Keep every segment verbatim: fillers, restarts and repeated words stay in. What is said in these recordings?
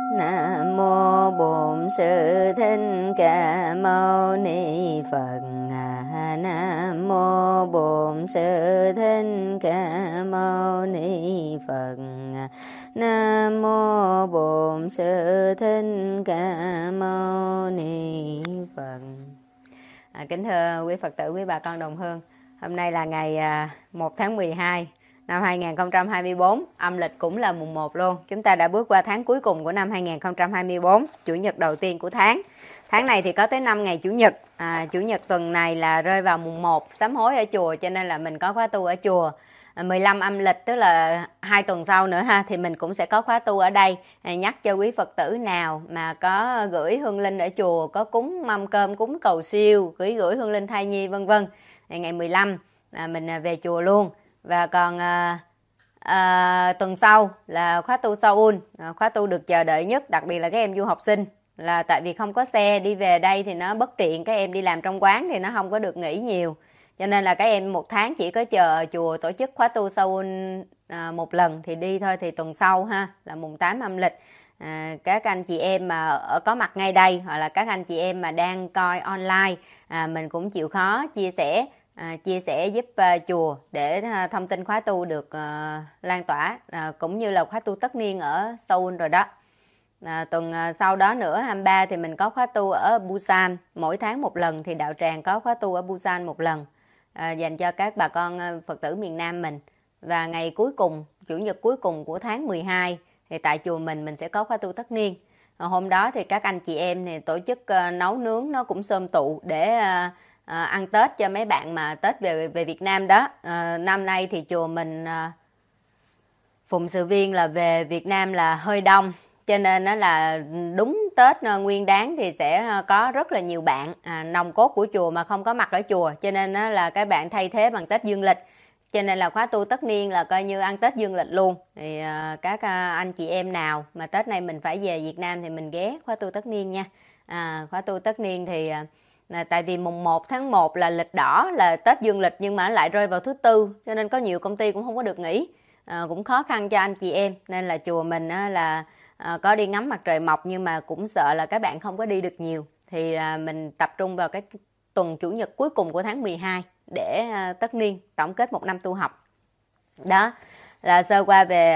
Nam mô Bổn Sư Thích Ca Mâu Ni Phật. Nam mô Bổn Sư Thích Ca Mâu Ni Phật. Nam mô Bổn Sư Thích Ca Mâu Ni Phật. À, kính thưa quý Phật tử, quý bà con đồng hương, hôm nay là ngày một tháng mười hai năm hai nghìn không trăm hai mươi tư, âm lịch cũng là mùng một luôn. Chúng ta đã bước qua tháng cuối cùng của năm hai nghìn không trăm hai mươi tư, chủ nhật đầu tiên của tháng. Tháng này thì có tới năm ngày chủ nhật. À, chủ nhật tuần này là rơi vào mùng một, sám hối ở chùa, cho nên là mình có khóa tu ở chùa. À, mười lăm âm lịch, tức là hai tuần sau nữa ha, thì mình cũng sẽ có khóa tu ở đây. À, nhắc cho quý Phật tử nào mà có gửi hương linh ở chùa, có cúng mâm cơm, cúng cầu siêu, gửi gửi hương linh thai nhi vân vân. Ngày mười lăm à, mình về chùa luôn. Và còn à, à, tuần sau là khóa tu Seoul, à, khóa tu được chờ đợi nhất, đặc biệt là các em du học sinh, là tại vì không có xe đi về đây thì nó bất tiện, các em đi làm trong quán thì nó không có được nghỉ nhiều, cho nên là các em một tháng chỉ có chờ chùa tổ chức khóa tu Seoul à, một lần thì đi thôi. Thì tuần sau ha, là mùng tám âm lịch, à, các anh chị em mà ở có mặt ngay đây, hoặc là các anh chị em mà đang coi online, à, mình cũng chịu khó chia sẻ À, chia sẻ giúp uh, chùa để uh, thông tin khóa tu được uh, lan tỏa, uh, cũng như là khóa tu tất niên ở Seoul rồi đó. À, tuần uh, sau đó nữa, hai mươi ba thì mình có khóa tu ở Busan, mỗi tháng một lần thì đạo tràng có khóa tu ở Busan một lần, uh, dành cho các bà con uh, Phật tử miền Nam mình. Và ngày cuối cùng, chủ nhật cuối cùng của tháng mười hai thì tại chùa mình mình sẽ có khóa tu tất niên. Uh, hôm đó thì các anh chị em thì tổ chức uh, nấu nướng, nó cũng xôm tụ để uh, À, ăn Tết cho mấy bạn mà Tết về về Việt Nam đó. À, năm nay thì chùa mình à, phụng sự viên là về Việt Nam là hơi đông, cho nên nó là đúng Tết à, Nguyên Đán thì sẽ có rất là nhiều bạn à, nòng cốt của chùa mà không có mặt ở chùa, cho nên nó là các bạn thay thế bằng Tết dương lịch, cho nên là khóa tu tất niên là coi như ăn Tết dương lịch luôn. Thì à, các à, anh chị em nào mà Tết này mình phải về Việt Nam thì mình ghé khóa tu tất niên nha. À, khóa tu tất niên thì à, À, tại vì mùng một tháng một là lịch đỏ, là Tết dương lịch, nhưng mà lại rơi vào thứ tư, cho nên có nhiều công ty cũng không có được nghỉ, à, cũng khó khăn cho anh chị em. Nên là chùa mình á, là à, có đi ngắm mặt trời mọc, nhưng mà cũng sợ là các bạn không có đi được nhiều, thì à, mình tập trung vào cái tuần chủ nhật cuối cùng của tháng mười hai để à, tất niên tổng kết một năm tu học. Đó là sơ qua về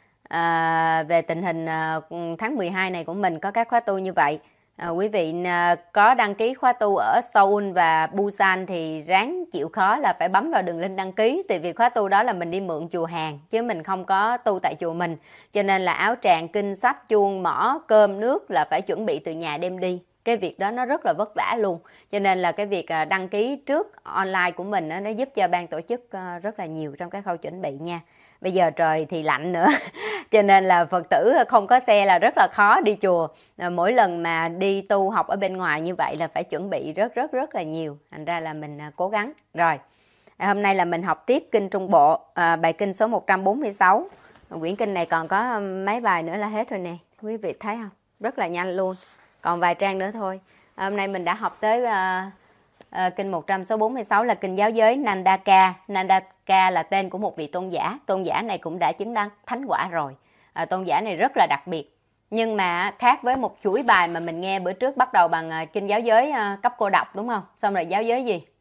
à, về tình hình à, tháng mười hai này của mình có các khóa tu như vậy. À, quý vị à, có đăng ký khóa tu ở Seoul và Busan thì ráng chịu khó là phải bấm vào đường link đăng ký, tại vì khóa tu đó là mình đi mượn chùa hàng chứ mình không có tu tại chùa mình, cho nên là áo tràng, kinh sách, chuông, mõ, cơm, nước là phải chuẩn bị từ nhà đem đi. Cái việc đó nó rất là vất vả luôn, cho nên là cái việc à, đăng ký trước online của mình á, nó giúp cho ban tổ chức à, rất là nhiều trong cái khâu chuẩn bị nha. Bây giờ trời thì lạnh nữa cho nên là Phật tử không có xe là rất là khó đi chùa. À, mỗi lần mà đi tu học ở bên ngoài như vậy là phải chuẩn bị rất rất rất là nhiều, thành ra là mình à, cố gắng. Rồi à, hôm nay là mình học tiếp kinh Trung Bộ, à, bài kinh số một trăm bốn mươi sáu. Quyển kinh này còn có mấy bài nữa là hết rồi nè, quý vị thấy không, rất là nhanh luôn, còn vài trang nữa thôi. À, hôm nay mình đã học tới à, À, kinh một trăm bốn mươi sáu là kinh giáo giới Nandaka. Nandaka là tên của một vị tôn giả. Tôn giả này cũng đã chứng đắc thánh quả rồi. À, tôn giả này rất là đặc biệt. Nhưng mà khác với một chuỗi bài mà mình nghe bữa trước, bắt đầu bằng à, kinh giáo giới à, cấp cô độc đúng không? Xong rồi giáo giới gì?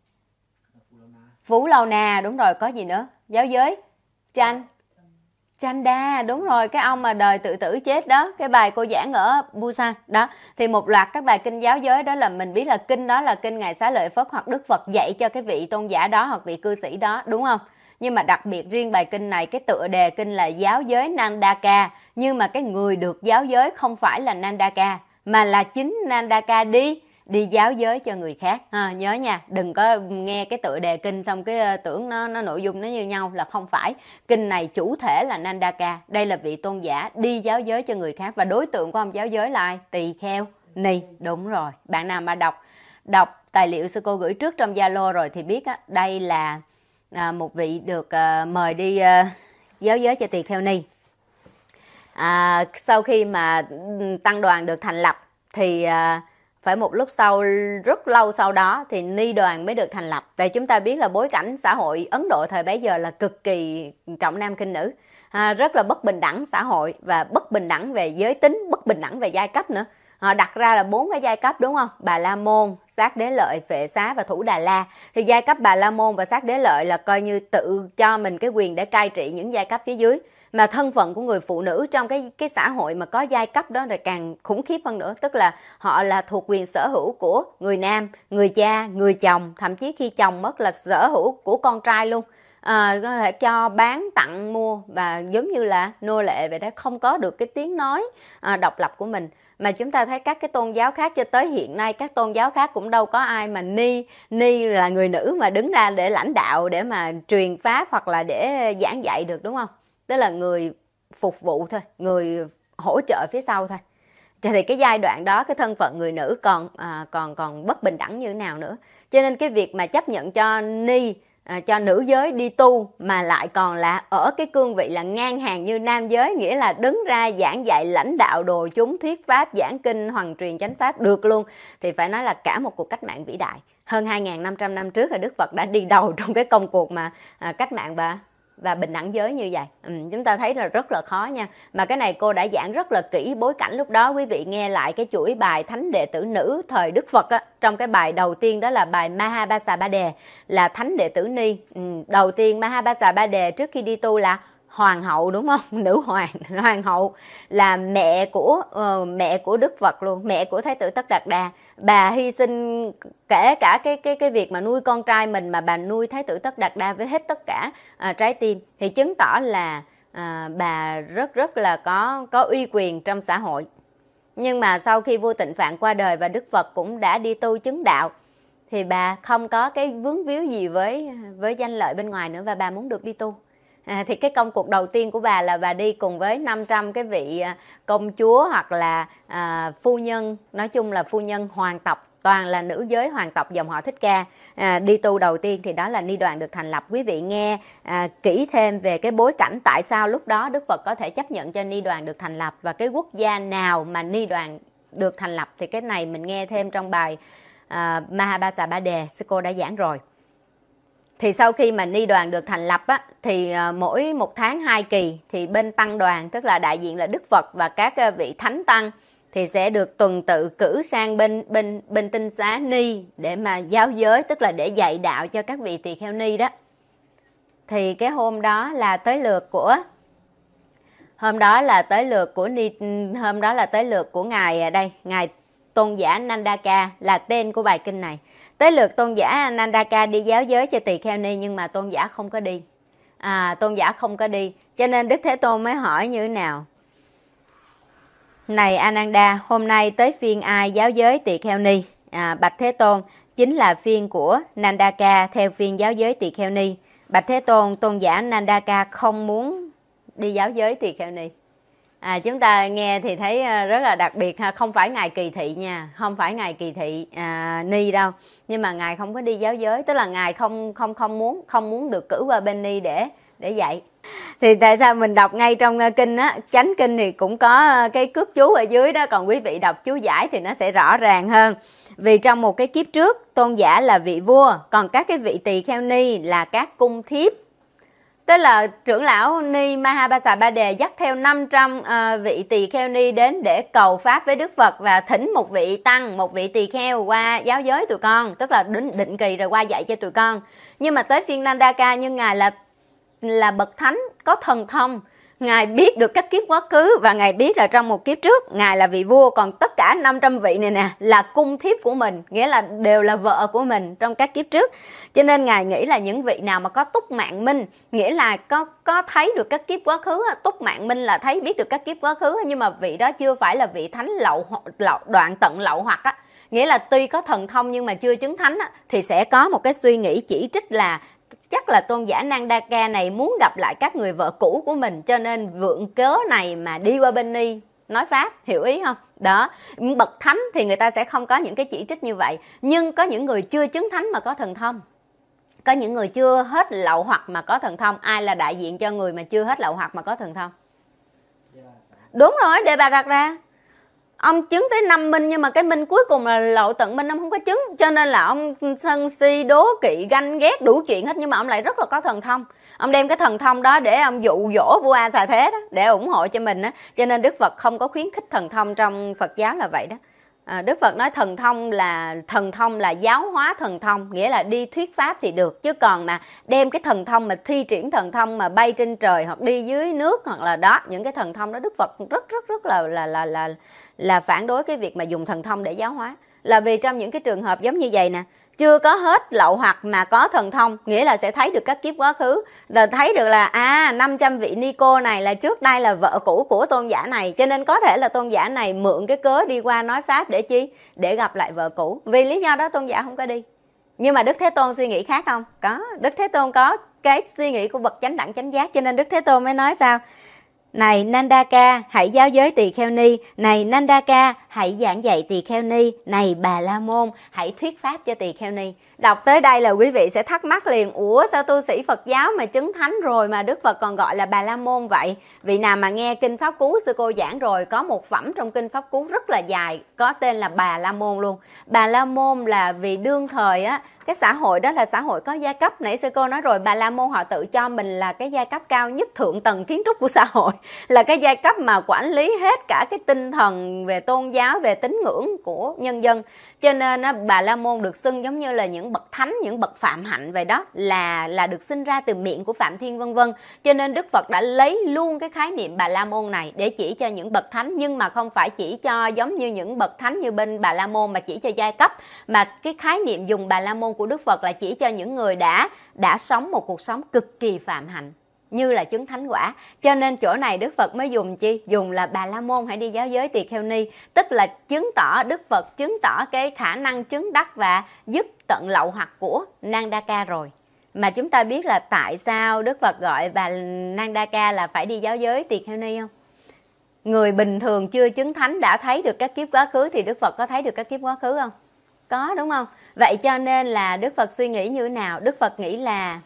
Phú Lâu Na, đúng rồi, có gì nữa? Giáo giới Chanh Chanda, đúng rồi, cái ông mà đời tự tử chết đó, cái bài cô giảng ở Busan đó. Thì một loạt các bài kinh giáo giới đó là mình biết là kinh đó là kinh Ngài Xá Lợi Phất hoặc Đức Phật dạy cho cái vị tôn giả đó hoặc vị cư sĩ đó, đúng không? Nhưng mà đặc biệt riêng bài kinh này, cái tựa đề kinh là giáo giới Nandaka, nhưng mà cái người được giáo giới không phải là Nandaka, mà là chính Nandaka đi đi giáo giới cho người khác. À, nhớ nha, đừng có nghe cái tựa đề kinh xong cái tưởng nó nó nội dung nó như nhau, là không phải. Kinh này chủ thể là Nandaka, đây là vị tôn giả đi giáo giới cho người khác, và đối tượng của ông giáo giới là ai? Tỳ kheo ni. Đúng rồi, bạn nào mà đọc đọc tài liệu sư cô gửi trước trong Zalo rồi thì biết á, đây là à, một vị được à, mời đi à, giáo giới cho tỳ kheo ni. À, sau khi mà tăng đoàn được thành lập thì à, phải một lúc sau, rất lâu sau đó thì ni đoàn mới được thành lập. Tại chúng ta biết là bối cảnh xã hội Ấn Độ thời bấy giờ là cực kỳ trọng nam khinh nữ, à, rất là bất bình đẳng xã hội, và bất bình đẳng về giới tính, bất bình đẳng về giai cấp nữa. Họ đặt ra là bốn cái giai cấp đúng không? Bà La Môn, Sát Đế Lợi, Phệ Xá và Thủ Đà La. Thì giai cấp Bà La Môn và Sát Đế Lợi là coi như tự cho mình cái quyền để cai trị những giai cấp phía dưới. Mà thân phận của người phụ nữ trong cái cái xã hội mà có giai cấp đó là càng khủng khiếp hơn nữa. Tức là họ là thuộc quyền sở hữu của người nam, người cha, người chồng. Thậm chí khi chồng mất là sở hữu của con trai luôn. À, có thể cho bán, tặng, mua và giống như là nô lệ vậy đó, không có được cái tiếng nói à, độc lập của mình. Mà chúng ta thấy các cái tôn giáo khác cho tới hiện nay, các tôn giáo khác cũng đâu có ai mà ni ni là người nữ mà đứng ra để lãnh đạo, để mà truyền pháp hoặc là để giảng dạy được, đúng không? Tức là người phục vụ thôi, người hỗ trợ phía sau thôi. Thì cái giai đoạn đó cái thân phận người nữ còn à, còn còn bất bình đẳng như thế nào nữa. Cho nên cái việc mà chấp nhận cho ni À, cho nữ giới đi tu mà lại còn là ở cái cương vị là ngang hàng như nam giới, nghĩa là đứng ra giảng dạy lãnh đạo đồ chúng, thuyết pháp, giảng kinh, hoằng truyền chánh pháp được luôn, thì phải nói là cả một cuộc cách mạng vĩ đại. Hơn hai nghìn năm trăm năm trước là Đức Phật đã đi đầu trong cái công cuộc mà à, cách mạng và và bình đẳng giới như vậy. Ừ, chúng ta thấy là rất là khó nha. Mà cái này cô đã giảng rất là kỹ bối cảnh lúc đó. Quý vị nghe lại cái chuỗi bài thánh đệ tử nữ thời Đức Phật á, trong cái bài đầu tiên đó là bài Mahabasabade, là thánh đệ tử ni. Ừ, đầu tiên Mahabasabade trước khi đi tu là hoàng hậu, đúng không? Nữ hoàng, hoàng hậu là mẹ của uh, mẹ của Đức Phật luôn, mẹ của Thái tử Tất Đạt Đa. Bà hy sinh kể cả cái cái cái việc mà nuôi con trai mình, mà bà nuôi Thái tử Tất Đạt Đa với hết tất cả uh, trái tim, thì chứng tỏ là uh, bà rất rất là có có uy quyền trong xã hội. Nhưng mà sau khi vua Tịnh Phạn qua đời và Đức Phật cũng đã đi tu chứng đạo, thì bà không có cái vướng víu gì với với danh lợi bên ngoài nữa, và bà muốn được đi tu. À, thì cái công cuộc đầu tiên của bà là bà đi cùng với năm trăm cái vị công chúa hoặc là à, phu nhân, nói chung là phu nhân hoàng tộc, toàn là nữ giới hoàng tộc dòng họ Thích Ca. À, đi tu đầu tiên thì đó là ni đoàn được thành lập. Quý vị nghe à, kỹ thêm về cái bối cảnh tại sao lúc đó Đức Phật có thể chấp nhận cho ni đoàn được thành lập, và cái quốc gia nào mà ni đoàn được thành lập, thì cái này mình nghe thêm trong bài à, Mahabasabade, sư cô đã giảng rồi. Thì sau khi mà ni đoàn được thành lập á, thì mỗi một tháng hai kỳ thì bên tăng đoàn, tức là đại diện là Đức Phật và các vị thánh tăng, thì sẽ được tuần tự cử sang bên bên bên tinh xá ni để mà giáo giới, tức là để dạy đạo cho các vị tỳ kheo ni đó. Thì cái hôm đó là tới lượt của hôm đó là tới lượt của ni hôm đó là tới lượt của ngài đây, ngài Tôn giả Nandaka là tên của bài kinh này. Tới lượt tôn giả Nandaka đi giáo giới cho tỳ kheo ni, nhưng mà tôn giả không có đi. À, tôn giả không có đi. Cho nên Đức Thế Tôn mới hỏi như thế nào? Này Ananda, hôm nay tới phiên ai giáo giới tỳ kheo ni? À, bạch Thế Tôn, chính là phiên của Nandaka theo phiên giáo giới tỳ kheo ni. Bạch Thế Tôn, tôn giả Nandaka không muốn đi giáo giới tỳ kheo ni. À, chúng ta nghe thì thấy rất là đặc biệt ha, không phải ngài kỳ thị nha, không phải ngài kỳ thị à, ni đâu, nhưng mà ngài không có đi giáo giới, tức là ngài không không không muốn không muốn được cử qua bên ni để để dạy. Thì tại sao mình đọc ngay trong kinh á, chánh kinh thì cũng có cái cước chú ở dưới đó, còn quý vị đọc chú giải thì nó sẽ rõ ràng hơn. Vì trong một cái kiếp trước, tôn giả là vị vua, còn các cái vị tỳ kheo ni là các cung thiếp. Tức là trưởng lão ni Mahabasabade dắt theo năm trăm uh, vị tỳ kheo ni đến để cầu pháp với Đức Phật, và thỉnh một vị tăng, một vị tỳ kheo qua giáo giới tụi con, tức là định, định kỳ rồi qua dạy cho tụi con. Nhưng mà tới phiên Nandaka, nhưng ngài là là bậc thánh có thần thông, ngài biết được các kiếp quá khứ, và ngài biết là trong một kiếp trước ngài là vị vua, còn tất cả năm trăm vị này nè là cung thiếp của mình, nghĩa là đều là vợ của mình trong các kiếp trước. Cho nên ngài nghĩ là những vị nào mà có túc mạng minh, nghĩa là có có thấy được các kiếp quá khứ, túc mạng minh là thấy biết được các kiếp quá khứ, nhưng mà vị đó chưa phải là vị thánh lậu, lậu đoạn tận lậu hoặc á, nghĩa là tuy có thần thông nhưng mà chưa chứng thánh á, thì sẽ có một cái suy nghĩ chỉ trích là chắc là tôn giả Nandaka này muốn gặp lại các người vợ cũ của mình, cho nên vượng cớ này mà đi qua bên ni nói pháp, hiểu ý không? Đó, bậc thánh thì người ta sẽ không có những cái chỉ trích như vậy, nhưng có những người chưa chứng thánh mà có thần thông, có những người chưa hết lậu hoặc mà có thần thông. Ai là đại diện cho người mà chưa hết lậu hoặc mà có thần thông? Đúng rồi, Đề Bà đặt ra. Ông chứng tới năm minh, nhưng mà cái minh cuối cùng là lậu tận minh, ông không có chứng, cho nên là ông sân si đố kỵ ganh ghét đủ chuyện hết, nhưng mà ông lại rất là có thần thông. Ông đem cái thần thông đó để ông dụ dỗ vua A Xà Thế đó, để ủng hộ cho mình đó. Cho nên Đức Phật không có khuyến khích thần thông trong Phật giáo là vậy đó. À, Đức Phật nói thần thông là thần thông là giáo hóa thần thông, nghĩa là đi thuyết pháp thì được, chứ còn mà đem cái thần thông mà thi triển thần thông mà bay trên trời hoặc đi dưới nước hoặc là đó, những cái thần thông đó Đức Phật rất rất rất là là là là là phản đối cái việc mà dùng thần thông để giáo hóa. Là vì trong những cái trường hợp giống như vậy nè, chưa có hết lậu hoặc mà có thần thông, nghĩa là sẽ thấy được các kiếp quá khứ, rồi thấy được là à năm trăm vị ni cô này là trước đây là vợ cũ của tôn giả này, cho nên có thể là tôn giả này mượn cái cớ đi qua nói pháp để chi? Để gặp lại vợ cũ. Vì lý do đó tôn giả không có đi. Nhưng mà Đức Thế Tôn suy nghĩ khác không? Có. Đức Thế Tôn có cái suy nghĩ của bậc chánh đẳng chánh giác, cho nên Đức Thế Tôn mới nói sao? Này Nandaka, hãy giáo giới tỳ kheo ni. Này Nandaka, hãy giảng dạy tỳ kheo ni. Này Bà La Môn, hãy thuyết pháp cho tỳ kheo ni. Đọc tới đây là quý vị sẽ thắc mắc liền, ủa sao tu sĩ Phật giáo mà chứng thánh rồi mà Đức Phật còn gọi là Bà La Môn vậy? Vị nào mà nghe Kinh Pháp Cú sư cô giảng rồi, có một phẩm trong Kinh Pháp Cú rất là dài, có tên là Bà La Môn luôn. Bà La Môn là vì đương thời á, cái xã hội đó là xã hội có giai cấp. Nãy sư cô nói rồi, Bà La Môn họ tự cho mình là cái giai cấp cao nhất, thượng tầng kiến trúc của xã hội, là cái giai cấp mà quản lý hết cả cái tinh thần về tôn giáo, về tín ngưỡng của nhân dân. Cho nên á, Bà La Môn được xưng giống như là những bậc thánh, những bậc phạm hạnh vậy đó, là là được sinh ra từ miệng của Phạm Thiên vân vân. Cho nên Đức Phật đã lấy luôn cái khái niệm Bà La Môn này để chỉ cho những bậc thánh, nhưng mà không phải chỉ cho giống như những bậc thánh như bên Bà La Môn mà chỉ cho giai cấp, mà cái khái niệm dùng Bà La Môn của Đức Phật là chỉ cho những người đã đã sống một cuộc sống cực kỳ phạm hạnh, như là chứng thánh quả. Cho nên chỗ này Đức Phật mới dùng chi? Dùng là Bà La Môn hãy đi giáo giới tỳ kheo ni, tức là chứng tỏ Đức Phật chứng tỏ cái khả năng chứng đắc và dứt tận lậu hoặc của Nandaka rồi. Mà chúng ta biết là tại sao Đức Phật gọi bà Nandaka là phải đi giáo giới tỳ kheo ni không? Người bình thường chưa chứng thánh đã thấy được các kiếp quá khứ, thì Đức Phật có thấy được các kiếp quá khứ không? Có, đúng không? Vậy cho nên là Đức Phật suy nghĩ như thế nào? Đức Phật nghĩ là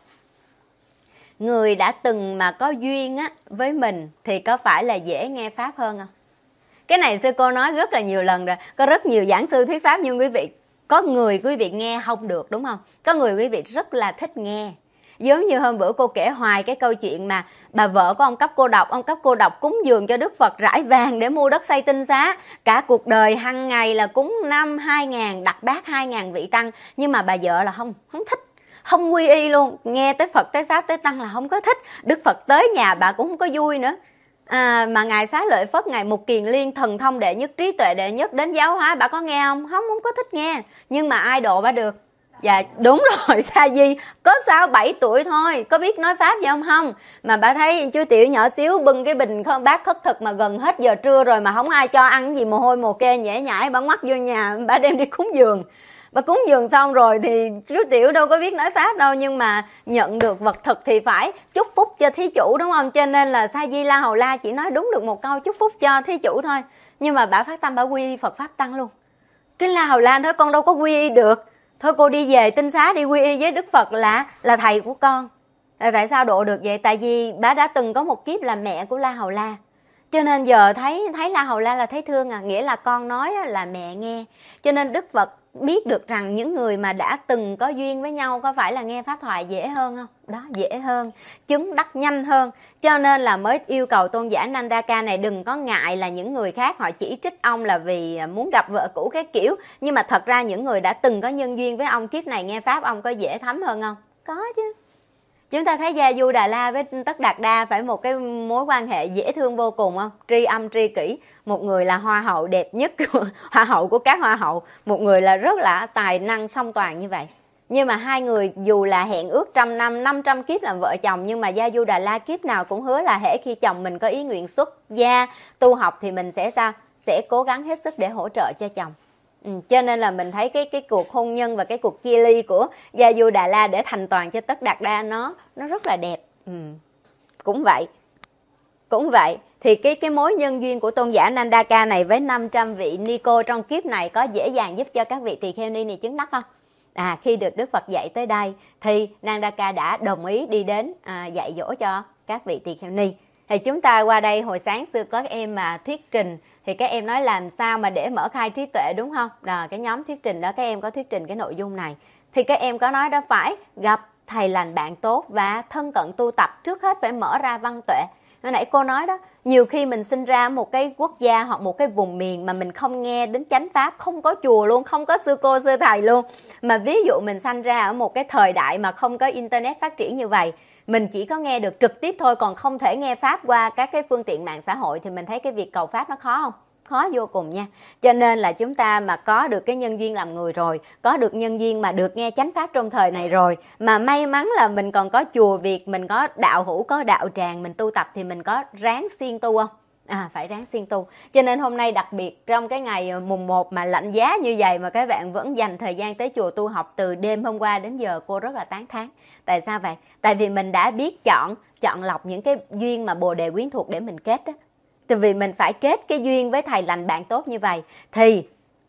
người đã từng mà có duyên á với mình thì có phải là dễ nghe pháp hơn không? Cái này sư cô nói rất là nhiều lần rồi, có rất nhiều giảng sư thuyết pháp, nhưng quý vị có người quý vị nghe không được, đúng không? Có người quý vị rất là thích nghe. Giống như hôm bữa cô kể hoài cái câu chuyện mà bà vợ của ông Cấp Cô Độc, ông Cấp Cô Độc cúng dường cho Đức Phật rải vàng để mua đất xây tinh xá. Cả cuộc đời hằng ngày là cúng năm hai ngàn, đặt bát hai ngàn vị tăng. Nhưng mà bà vợ là không, không thích, không quy y luôn. Nghe tới Phật, tới Pháp, tới Tăng là không có thích. Đức Phật tới nhà bà cũng không có vui nữa. À, mà Ngài Xá Lợi Phất, Ngài Mục Kiền Liên, thần thông đệ nhất, trí tuệ đệ nhất đến giáo hóa, bà có nghe không? Không, không có thích nghe. Nhưng mà ai độ bà được? Dạ đúng rồi, Sa Di có sáu bảy tuổi thôi, có biết nói pháp gì không? Không. Mà bà thấy chú Tiểu nhỏ xíu bưng cái bình không bát khất thực mà gần hết giờ trưa rồi mà không ai cho ăn cái gì, mồ hôi mồ kê nhễ nhãi, bà ngoắt vô nhà, bà đem đi cúng dường. Bà cúng dường xong rồi thì chú Tiểu đâu có biết nói pháp đâu, nhưng mà nhận được vật thực thì phải chúc phúc cho thí chủ, đúng không? Cho nên là Sa Di La Hầu La chỉ nói đúng được một câu chúc phúc cho thí chủ thôi. Nhưng mà bà phát tâm, bà quy y Phật Pháp Tăng luôn. Cái La Hầu La nói con đâu có quy y được, thôi cô đi về tinh xá đi quy y với Đức Phật là là thầy của con. Tại sao độ được vậy? Tại vì bà đã từng có một kiếp là mẹ của La Hầu La, cho nên giờ thấy thấy La Hầu La là thấy thương à, nghĩa là con nói là mẹ nghe. Cho nên Đức Phật biết được rằng những người mà đã từng có duyên với nhau có phải là nghe pháp thoại dễ hơn không? Đó, dễ hơn, chứng đắc nhanh hơn. Cho nên là mới yêu cầu tôn giả Nandaka này đừng có ngại là những người khác họ chỉ trích ông là vì muốn gặp vợ cũ cái kiểu. Nhưng mà thật ra những người đã từng có nhân duyên với ông, kiếp này nghe pháp ông có dễ thấm hơn không? Có chứ. Chúng ta thấy Gia Du Đà La với Tất Đạt Đa phải một cái mối quan hệ dễ thương vô cùng không? Tri âm tri kỷ. Một người là hoa hậu đẹp nhất, hoa hậu của các hoa hậu. Một người là rất là tài năng song toàn như vậy. Nhưng mà hai người dù là hẹn ước trăm năm, năm trăm kiếp làm vợ chồng, nhưng mà Gia Du Đà La kiếp nào cũng hứa là hễ khi chồng mình có ý nguyện xuất gia tu học thì mình sẽ sao? Sẽ cố gắng hết sức để hỗ trợ cho chồng. Ừ, cho nên là mình thấy cái cái cuộc hôn nhân và cái cuộc chia ly của Gia Du Đà La để thành toàn cho Tất Đạt Đa nó nó rất là đẹp. Ừ. Cũng vậy. Cũng vậy. Thì cái cái mối nhân duyên của tôn giả Nandaka này với năm trăm vị ni cô trong kiếp này có dễ dàng giúp cho các vị tỳ kheo ni này chứng đắc không? À, khi được Đức Phật dạy tới đây thì Nandaka đã đồng ý đi đến à, dạy dỗ cho các vị tỳ kheo ni. Thì chúng ta qua đây hồi sáng xưa có các em mà thuyết trình, thì các em nói làm sao mà để mở khai trí tuệ, đúng không? Rồi cái nhóm thuyết trình đó các em có thuyết trình cái nội dung này. Thì các em có nói đó phải gặp thầy lành bạn tốt và thân cận tu tập, trước hết phải mở ra văn tuệ. Hồi nãy cô nói đó, nhiều khi mình sinh ra một cái quốc gia hoặc một cái vùng miền mà mình không nghe đến chánh pháp, không có chùa luôn, không có sư cô sư thầy luôn. Mà ví dụ mình sanh ra ở một cái thời đại mà không có internet phát triển như vậy, mình chỉ có nghe được trực tiếp thôi, còn không thể nghe pháp qua các cái phương tiện mạng xã hội, thì mình thấy cái việc cầu pháp nó khó không? Khó vô cùng nha. Cho nên là chúng ta mà có được cái nhân duyên làm người rồi, có được nhân duyên mà được nghe chánh pháp trong thời này rồi, mà may mắn là mình còn có chùa Việt, mình có đạo hữu, có đạo tràng, mình tu tập, thì mình có ráng siêng tu không? À, phải ráng siêng tu. Cho nên hôm nay đặc biệt trong cái ngày mùng một mà lạnh giá như vậy mà các bạn vẫn dành thời gian tới chùa tu học từ đêm hôm qua đến giờ, cô rất là tán thán. Tại sao vậy? Tại vì mình đã biết chọn chọn lọc những cái duyên mà Bồ Đề quyến thuộc để mình kết đó. Tại vì mình phải kết cái duyên với thầy lành bạn tốt như vậy thì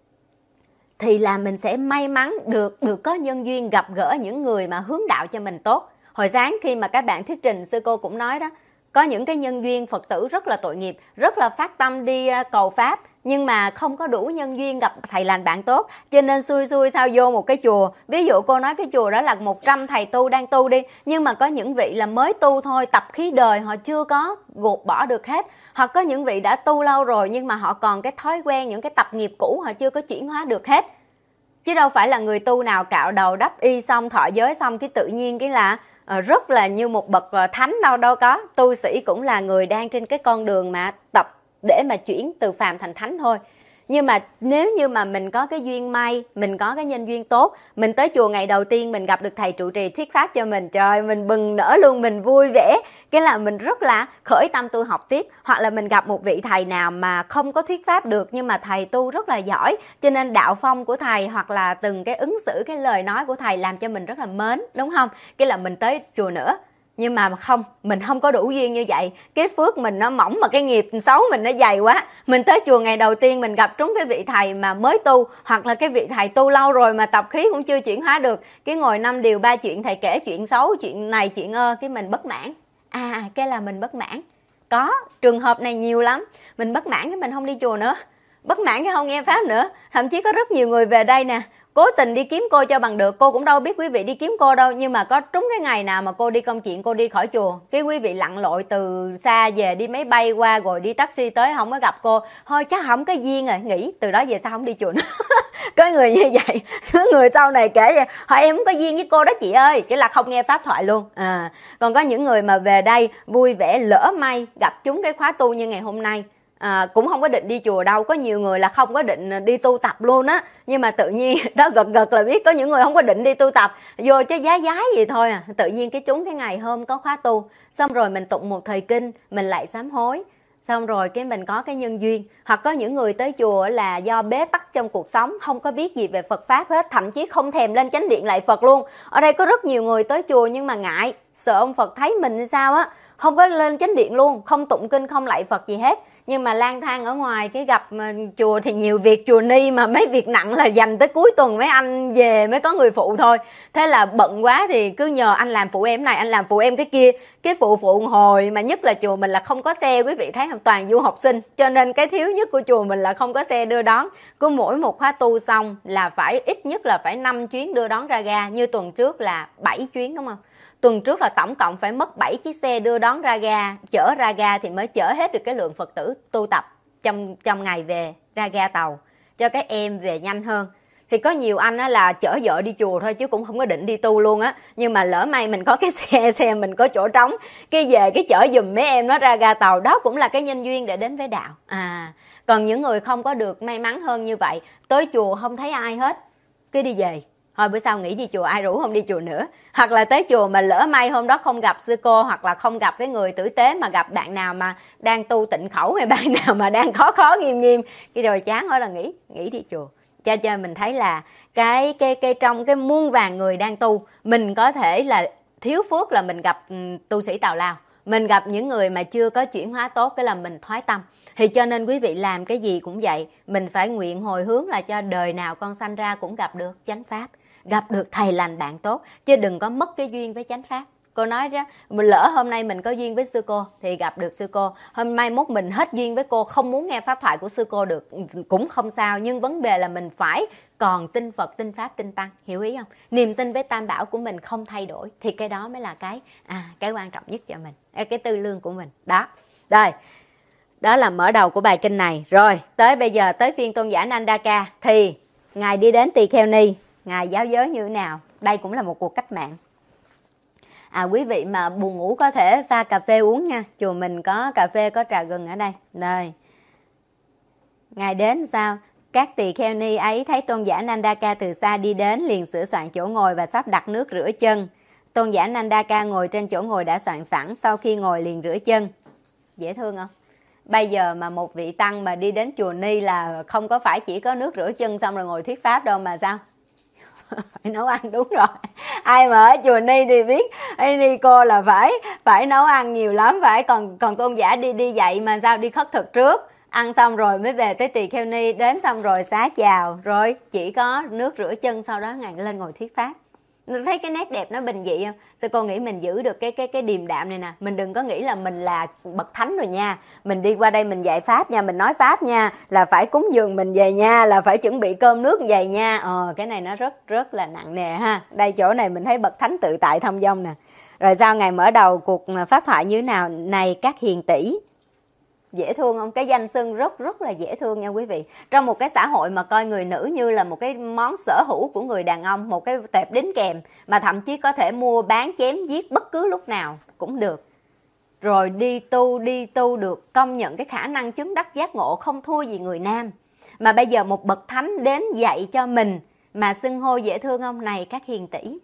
thì là mình sẽ may mắn được được có nhân duyên gặp gỡ những người mà hướng đạo cho mình tốt. Hồi sáng khi mà các bạn thuyết trình, sư cô cũng nói đó, có những cái nhân duyên Phật tử rất là tội nghiệp, rất là phát tâm đi cầu pháp, nhưng mà không có đủ nhân duyên gặp thầy lành bạn tốt, cho nên xui xui sao vô một cái chùa. Ví dụ cô nói cái chùa đó là một trăm thầy tu đang tu đi, nhưng mà có những vị là mới tu thôi, tập khí đời họ chưa có gột bỏ được hết, hoặc có những vị đã tu lâu rồi nhưng mà họ còn cái thói quen, những cái tập nghiệp cũ họ chưa có chuyển hóa được hết. Chứ đâu phải là người tu nào cạo đầu đắp y xong thọ giới xong cái tự nhiên cái là rất là như một bậc thánh đâu. Đâu có. Tu sĩ cũng là người đang trên cái con đường mà tập để mà chuyển từ phàm thành thánh thôi. Nhưng mà nếu như mà mình có cái duyên may, mình có cái nhân duyên tốt, mình tới chùa ngày đầu tiên mình gặp được thầy trụ trì thuyết pháp cho mình, trời, mình bừng nở luôn, mình vui vẻ, cái là mình rất là khởi tâm tu học tiếp. Hoặc là mình gặp một vị thầy nào mà không có thuyết pháp được, nhưng mà thầy tu rất là giỏi, cho nên đạo phong của thầy hoặc là từng cái ứng xử, cái lời nói của thầy làm cho mình rất là mến, đúng không? Cái là mình tới chùa nữa. Nhưng mà không, mình không có đủ duyên như vậy, cái phước mình nó mỏng mà cái nghiệp xấu mình nó dày quá. Mình tới chùa ngày đầu tiên mình gặp trúng cái vị thầy mà mới tu, hoặc là cái vị thầy tu lâu rồi mà tập khí cũng chưa chuyển hóa được, cái ngồi năm điều ba chuyện thầy kể chuyện xấu, chuyện này chuyện ơ, cái mình bất mãn. À, cái là mình bất mãn. Có trường hợp này nhiều lắm, mình bất mãn cái mình không đi chùa nữa, bất mãn cái không nghe pháp nữa. Thậm chí có rất nhiều người về đây nè, cố tình đi kiếm cô cho bằng được, cô cũng đâu biết quý vị đi kiếm cô đâu, nhưng mà có trúng cái ngày nào mà cô đi công chuyện, cô đi khỏi chùa, cái quý vị lặn lội từ xa về, đi máy bay qua rồi đi taxi tới không có gặp cô, thôi chắc không có duyên rồi, nghĩ từ đó về sao không đi chùa nữa. Có người như vậy, có người sau này kể vậy, hỏi em không có duyên với cô đó chị ơi, cái là không nghe pháp thoại luôn. À, còn có những người mà về đây vui vẻ, lỡ may gặp chúng cái khóa tu như ngày hôm nay, À, cũng không có định đi chùa đâu, có nhiều người là không có định đi tu tập luôn á, nhưng mà tự nhiên đó gật gật là biết có những người không có định đi tu tập, vô chứ giá giái gì thôi à, tự nhiên cái trúng cái ngày hôm có khóa tu, xong rồi mình tụng một thời kinh, mình lại sám hối, xong rồi cái mình có cái nhân duyên. Hoặc có những người tới chùa là do bế tắc trong cuộc sống, không có biết gì về Phật pháp hết, thậm chí không thèm lên chánh điện lại Phật luôn. Ở đây có rất nhiều người tới chùa nhưng mà ngại, sợ ông Phật thấy mình hay sao á, không có lên chánh điện luôn, không tụng kinh, không lạy Phật gì hết. Nhưng mà lang thang ở ngoài cái gặp chùa thì nhiều việc chùa ni, mà mấy việc nặng là dành tới cuối tuần mấy anh về mới có người phụ thôi. Thế là bận quá thì cứ nhờ anh làm phụ em này, anh làm phụ em cái kia, cái phụ phụ hồi. Mà nhất là chùa mình là không có xe, quý vị thấy không, toàn du học sinh, cho nên cái thiếu nhất của chùa mình là không có xe đưa đón. Cứ mỗi một khóa tu xong là phải ít nhất là phải năm chuyến đưa đón ra ga, như tuần trước là bảy chuyến, đúng không? Tuần trước là tổng cộng phải mất bảy chiếc xe đưa đón ra ga, chở ra ga thì mới chở hết được cái lượng Phật tử tu tập trong trong ngày về ra ga tàu, cho các em về nhanh hơn. Thì có nhiều anh á là chở vợ đi chùa thôi chứ cũng không có định đi tu luôn á, nhưng mà lỡ may mình có cái xe xe mình có chỗ trống, cái về cái chở giùm mấy em nó ra ga tàu, đó cũng là cái nhân duyên để đến với đạo. À, còn những người không có được may mắn hơn như vậy, tới chùa không thấy ai hết, cứ đi về, thôi bữa sau nghỉ đi chùa, ai rủ không đi chùa nữa. Hoặc là tới chùa mà lỡ may hôm đó không gặp sư cô, hoặc là không gặp cái người tử tế, mà gặp bạn nào mà đang tu tịnh khẩu, hay bạn nào mà đang khó khó nghiêm nghiêm, cái rồi chán hỏi là nghỉ nghỉ đi chùa. Cho cho mình thấy là cái cái cái trong cái muôn vàn người đang tu, mình có thể là thiếu phước là mình gặp tu sĩ tào lao, mình gặp những người mà chưa có chuyển hóa tốt, cái là mình thoái tâm. Thì cho nên quý vị làm cái gì cũng vậy, mình phải nguyện hồi hướng là cho đời nào con sanh ra cũng gặp được chánh pháp, gặp được thầy lành bạn tốt, chứ đừng có mất cái duyên với chánh pháp. Cô nói chứ, mình lỡ hôm nay mình có duyên với sư cô thì gặp được sư cô, hôm mai mốt mình hết duyên với cô, không muốn nghe pháp thoại của sư cô được cũng không sao, nhưng vấn đề là mình phải còn tin Phật, tin Pháp, tin Tăng, hiểu ý không? Niềm tin với Tam Bảo của mình không thay đổi thì cái đó mới là cái à, cái quan trọng nhất cho mình, cái tư lương của mình đó. Rồi, đó là mở đầu của bài kinh này. Rồi tới bây giờ tới phiên tôn giả Nandaka, thì ngài đi đến Tỳ Kheo Ni, ngài giáo giới như thế nào? Đây cũng là một cuộc cách mạng. À, quý vị mà buồn ngủ có thể pha cà phê uống nha, chùa mình có cà phê, có trà gừng ở đây. Rồi ngài đến sao? Các tỳ kheo ni ấy thấy tôn giả Nandaka từ xa đi đến, liền sửa soạn chỗ ngồi và sắp đặt nước rửa chân. Tôn giả Nandaka ngồi trên chỗ ngồi đã soạn sẵn, sau khi ngồi liền rửa chân. Dễ thương không? Bây giờ mà một vị tăng mà đi đến chùa Ni là không có phải chỉ có nước rửa chân xong rồi ngồi thuyết pháp đâu, mà sao? Phải nấu ăn, đúng rồi. Ai mà ở chùa Ni thì biết Ni cô là phải phải nấu ăn nhiều lắm, phải còn còn tôn giả đi đi dạy mà sao, đi khất thực trước, ăn xong rồi mới về tới Tỳ Kheo Ni, đến xong rồi xá chào, rồi chỉ có nước rửa chân, sau đó ngài lên ngồi thuyết pháp. Thấy cái nét đẹp nó bình dị không? Sao cô nghĩ mình giữ được cái cái cái điềm đạm này nè. Mình đừng có nghĩ là mình là bậc thánh rồi nha, mình đi qua đây mình dạy pháp nha, mình nói pháp nha, là phải cúng dường mình về nha, là phải chuẩn bị cơm nước về nha. Ờ, cái này nó rất rất là nặng nề ha. Đây chỗ này mình thấy bậc thánh tự tại thông dong nè. Rồi sao ngài mở đầu cuộc pháp thoại như thế nào? Này các hiền tỷ. Dễ thương không? Cái danh xưng rất rất là dễ thương nha quý vị. Trong một cái xã hội mà coi người nữ như là một cái món sở hữu của người đàn ông, một cái tệp đính kèm, mà thậm chí có thể mua bán chém giết bất cứ lúc nào cũng được. Rồi đi tu, đi tu được công nhận cái khả năng chứng đắc giác ngộ không thua gì người nam. Mà bây giờ một bậc thánh đến dạy cho mình mà xưng hô dễ thương không? Này các hiền tỷ.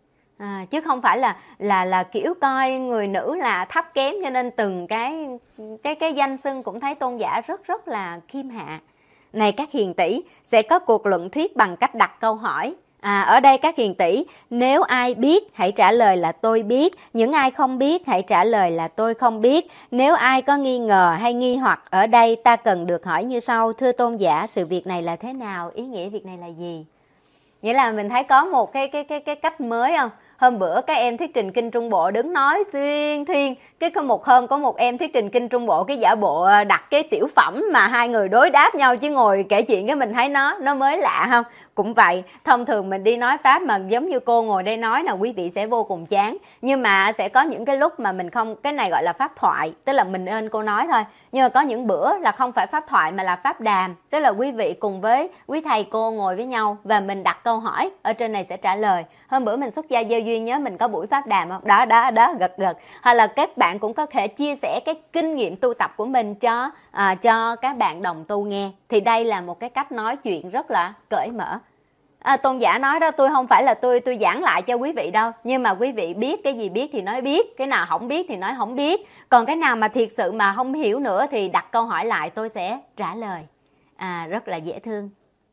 À, chứ không phải là là là kiểu coi người nữ là thấp kém, cho nên từng cái cái cái danh xưng cũng thấy tôn giả rất rất là khiêm hạ. Này các hiền tỷ, sẽ có cuộc luận thuyết bằng cách đặt câu hỏi. À, ở đây các hiền tỷ, nếu ai biết hãy trả lời là tôi biết, những ai không biết hãy trả lời là tôi không biết. Nếu ai có nghi ngờ hay nghi hoặc ở đây, ta cần được hỏi như sau: thưa tôn giả, sự việc này là thế nào, ý nghĩa việc này là gì? Nghĩa là mình thấy có một cái cái cái cái cách mới không? Hôm bữa các em thuyết trình kinh Trung Bộ đứng nói xuyên thuyên, cái có một hôm có một em thuyết trình kinh Trung Bộ, cái giả bộ đặt cái tiểu phẩm mà hai người đối đáp nhau chứ ngồi kể chuyện, cái mình thấy nó nó mới lạ không? Cũng vậy, thông thường mình đi nói pháp mà giống như cô ngồi đây nói là quý vị sẽ vô cùng chán. Nhưng mà sẽ có những cái lúc mà mình không, cái này gọi là pháp thoại, tức là mình ơn cô nói thôi. Nhưng mà có những bữa là không phải pháp thoại mà là pháp đàm, tức là quý vị cùng với quý thầy cô ngồi với nhau và mình đặt câu hỏi, ở trên này sẽ trả lời. Hôm bữa mình xuất gia Gieo Duyên nhớ mình có buổi pháp đàm không? Đó đó đó, gật gật. Hoặc là các bạn cũng có thể chia sẻ cái kinh nghiệm tu tập của mình cho à, cho các bạn đồng tu nghe. Thì đây là một cái cách nói chuyện rất là cởi mở. À, tôn giả nói đó, tôi không phải là tôi tôi giảng lại cho quý vị đâu, nhưng mà quý vị biết cái gì biết thì nói biết, cái nào không biết thì nói không biết, còn cái nào mà thiệt sự mà không hiểu nữa thì đặt câu hỏi lại, tôi sẽ trả lời. À, rất là dễ thương.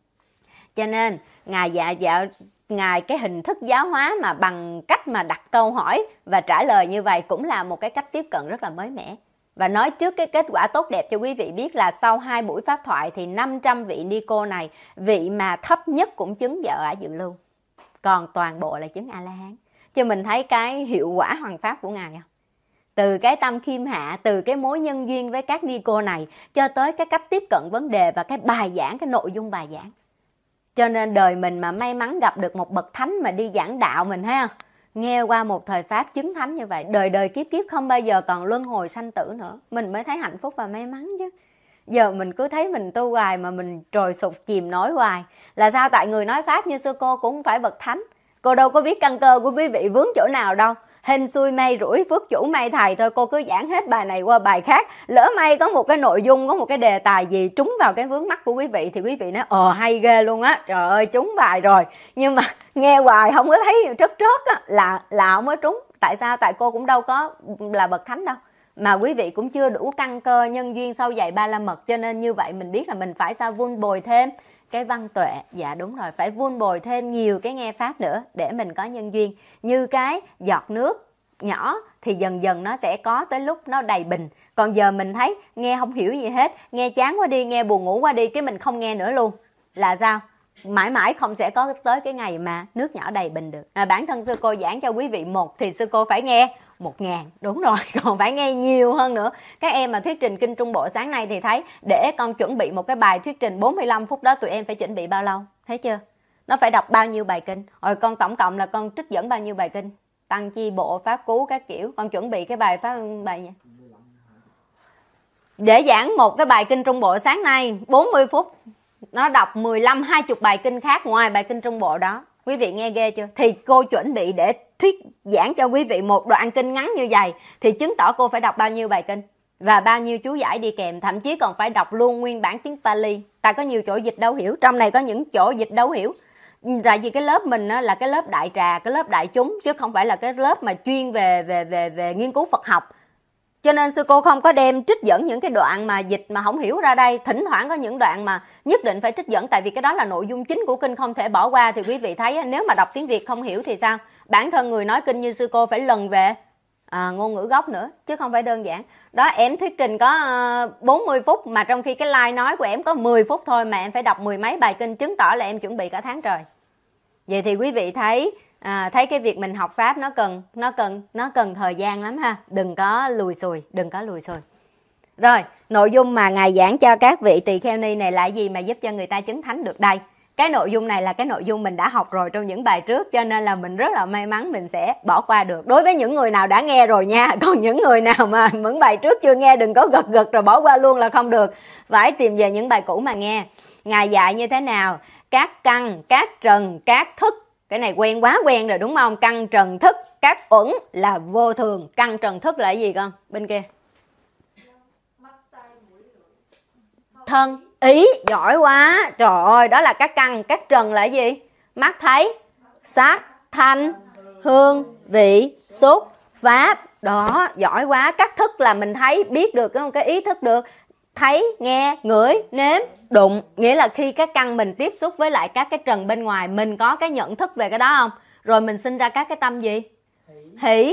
Cho nên ngài dạ dạ ngài cái hình thức giáo hóa mà bằng cách mà đặt câu hỏi và trả lời như vậy cũng là một cái cách tiếp cận rất là mới mẻ. Và nói trước cái kết quả tốt đẹp cho quý vị biết là sau hai buổi pháp thoại thì năm trăm vị ni cô này, vị mà thấp nhất cũng chứng vợ ở dự lưu, còn toàn bộ là chứng A-la-hán. Chứ mình thấy cái hiệu quả hoằng pháp của ngài không? Từ cái tâm khiêm hạ, từ cái mối nhân duyên với các ni cô này, cho tới cái cách tiếp cận vấn đề và cái bài giảng, cái nội dung bài giảng. Cho nên đời mình mà may mắn gặp được một bậc thánh mà đi giảng đạo mình, thấy không? Nghe qua một thời pháp chứng thánh như vậy, đời đời kiếp kiếp không bao giờ còn luân hồi sanh tử nữa, mình mới thấy hạnh phúc và may mắn chứ. Giờ mình cứ thấy mình tu hoài mà mình trồi sụp chìm nổi hoài. Là sao? Tại người nói pháp như sư cô cũng không phải bậc thánh. Cô đâu có biết căn cơ của quý vị vướng chỗ nào đâu. Hên xui may rủi phước chủ may thầy thôi, cô cứ giảng hết bài này qua bài khác. Lỡ may có một cái nội dung, có một cái đề tài gì trúng vào cái vướng mắc của quý vị thì quý vị nói ờ hay ghê luôn á, trời ơi trúng bài rồi. Nhưng mà nghe hoài không có thấy trớt trớt á, là, là không có trúng. Tại sao? Tại cô cũng đâu có là bậc thánh đâu, mà quý vị cũng chưa đủ căn cơ nhân duyên sâu dày ba la mật. Cho nên như vậy mình biết là mình phải sao vun bồi thêm cái văn tuệ. Dạ đúng rồi, phải vun bồi thêm nhiều cái nghe pháp nữa để mình có nhân duyên. Như cái giọt nước nhỏ thì dần dần nó sẽ có tới lúc nó đầy bình. Còn giờ mình thấy nghe không hiểu gì hết, nghe chán quá đi, nghe buồn ngủ quá đi, cái mình không nghe nữa luôn. Là sao? mãi mãi không sẽ có tới cái ngày mà nước nhỏ đầy bình được. À, bản thân sư cô giảng cho quý vị một thì sư cô phải nghe một ngàn, đúng rồi, còn phải nghe nhiều hơn nữa. Các em mà thuyết trình kinh Trung Bộ sáng nay thì thấy để con chuẩn bị một cái bài thuyết trình bốn mươi lăm phút đó, tụi em phải chuẩn bị bao lâu, thấy chưa? Nó phải đọc bao nhiêu bài kinh, rồi con tổng cộng là con trích dẫn bao nhiêu bài kinh, Tăng Chi Bộ, Pháp Cú các kiểu, con chuẩn bị cái bài pháp bài gì? Để giảng một cái bài kinh Trung Bộ sáng nay bốn mươi phút, nó đọc mười lăm hai mươi bài kinh khác ngoài bài kinh Trung Bộ đó. Quý vị nghe ghê chưa? Thì cô chuẩn bị để thuyết giảng cho quý vị một đoạn kinh ngắn như vậy thì chứng tỏ cô phải đọc bao nhiêu bài kinh và bao nhiêu chú giải đi kèm, thậm chí còn phải đọc luôn nguyên bản tiếng Pali. Ta có nhiều chỗ dịch đâu hiểu, trong này có những chỗ dịch đâu hiểu. Tại vì cái lớp mình á, là cái lớp đại trà, cái lớp đại chúng, chứ không phải là cái lớp mà chuyên về về về về nghiên cứu Phật học. Cho nên sư cô không có đem trích dẫn những cái đoạn mà dịch mà không hiểu ra đây. Thỉnh thoảng có những đoạn mà nhất định phải trích dẫn, tại vì cái đó là nội dung chính của kinh, không thể bỏ qua. Thì quý vị thấy nếu mà đọc tiếng Việt không hiểu thì sao? Bản thân người nói kinh như sư cô phải lần về à, ngôn ngữ gốc nữa, chứ không phải đơn giản. Đó, em thuyết trình có uh, bốn mươi phút mà trong khi cái like nói của em có mười phút thôi mà em phải đọc mười mấy bài kinh, chứng tỏ là em chuẩn bị cả tháng trời. Vậy thì quý vị thấy À, thấy cái việc mình học pháp nó cần nó cần nó cần thời gian lắm ha, đừng có lùi xùi, đừng có lùi xùi. Rồi, nội dung mà ngài giảng cho các vị tỳ kheo ni này là gì mà giúp cho người ta chứng thánh được đây? Cái nội dung này là cái nội dung mình đã học rồi trong những bài trước, cho nên là mình rất là may mắn mình sẽ bỏ qua được. Đối với những người nào đã nghe rồi nha, còn những người nào mà những bài trước chưa nghe đừng có gật gật rồi bỏ qua luôn là không được. Phải tìm về những bài cũ mà nghe. Ngài dạy như thế nào? Các căn, các trần, các thức. Cái này quen quá quen rồi đúng không? Căn trần thức, các uẩn là vô thường. Căn trần thức là cái gì con? Bên kia. Thân, ý, giỏi quá. Trời ơi, đó là các căn. Các trần là cái gì? Mắt thấy, sắc, thanh, hương, vị, xúc, pháp. Đó, giỏi quá. Các thức là mình thấy, biết được cái ý thức được. Thấy, nghe, ngửi, nếm, đụng. Nghĩa là khi cái căn mình tiếp xúc với lại các cái trần bên ngoài, mình có cái nhận thức về cái đó không? Rồi mình sinh ra các cái tâm gì? Hỷ,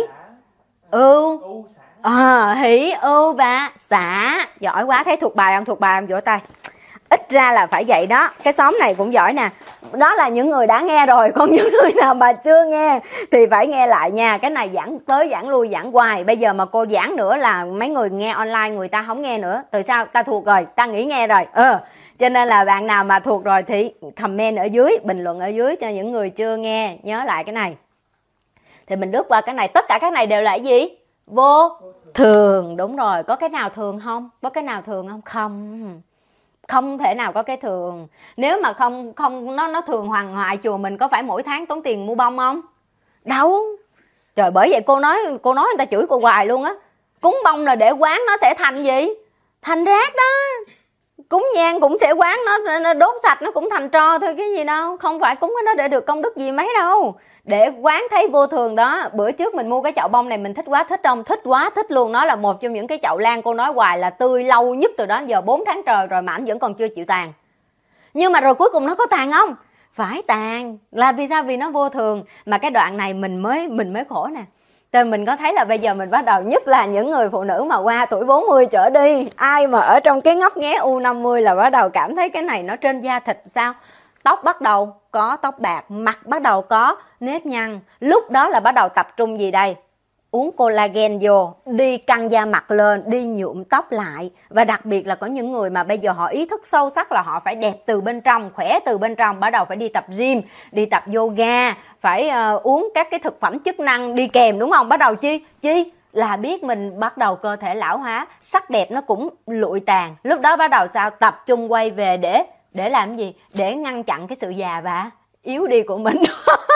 ưu, à, hỷ, ưu và xả. Giỏi quá, thấy thuộc bài không? Thuộc bài không? Vỗ tay. Ít ra là phải vậy đó. Cái xóm này cũng giỏi nè. Đó là những người đã nghe rồi. Còn những người nào mà chưa nghe thì phải nghe lại nha. Cái này giảng tới giảng lui giảng hoài. Bây giờ mà cô giảng nữa là mấy người nghe online người ta không nghe nữa. Từ sao? Ta thuộc rồi, ta nghĩ nghe rồi. Ừ. Cho nên là bạn nào mà thuộc rồi thì comment ở dưới, bình luận ở dưới cho những người chưa nghe nhớ lại cái này. Thì mình lướt qua cái này. Tất cả cái này đều là cái gì? Vô thường. Đúng rồi. Có cái nào thường không? Có cái nào thường không? Không. Không thể nào có cái thường. Nếu mà không không nó nó thường hoàng hoại, chùa mình có phải mỗi tháng tốn tiền mua bông không? Đâu. Trời, bởi vậy cô nói cô nói người ta chửi cô hoài luôn á. Cúng bông là để quán nó sẽ thành gì? Thành rác đó. Cúng nhang cũng sẽ quán nó, nó đốt sạch nó cũng thành tro thôi, cái gì đâu. Không phải cúng cái đó để được công đức gì mấy đâu. Để quán thấy vô thường đó. Bữa trước mình mua cái chậu bông này mình thích quá, thích không? Thích quá, thích luôn. Nó là một trong những cái chậu lan cô nói hoài là tươi lâu nhất từ đó giờ bốn tháng trời rồi mà ảnh vẫn còn chưa chịu tàn. Nhưng mà rồi cuối cùng nó có tàn không? Phải tàn. Là vì sao? Vì nó vô thường. Mà cái đoạn này mình mới mình mới khổ nè. Rồi mình có thấy là bây giờ mình bắt đầu, nhất là những người phụ nữ mà qua tuổi bốn mươi trở đi, ai mà ở trong cái ngóc nghé u năm mươi là bắt đầu cảm thấy cái này nó trên da thịt sao? Tóc bắt đầu có tóc bạc, mặt bắt đầu có nếp nhăn. Lúc đó là bắt đầu tập trung gì đây? Uống collagen vô, đi căng da mặt lên, đi nhuộm tóc lại. Và đặc biệt là có những người mà bây giờ họ ý thức sâu sắc là họ phải đẹp từ bên trong, khỏe từ bên trong. Bắt đầu phải đi tập gym, đi tập yoga, phải uh, uống các cái thực phẩm chức năng đi kèm, đúng không? Bắt đầu chi? Chi? Là biết mình bắt đầu cơ thể lão hóa, sắc đẹp nó cũng lụi tàn. Lúc đó bắt đầu sao? Tập trung quay về để để làm gì? Để ngăn chặn cái sự già và yếu đi của mình.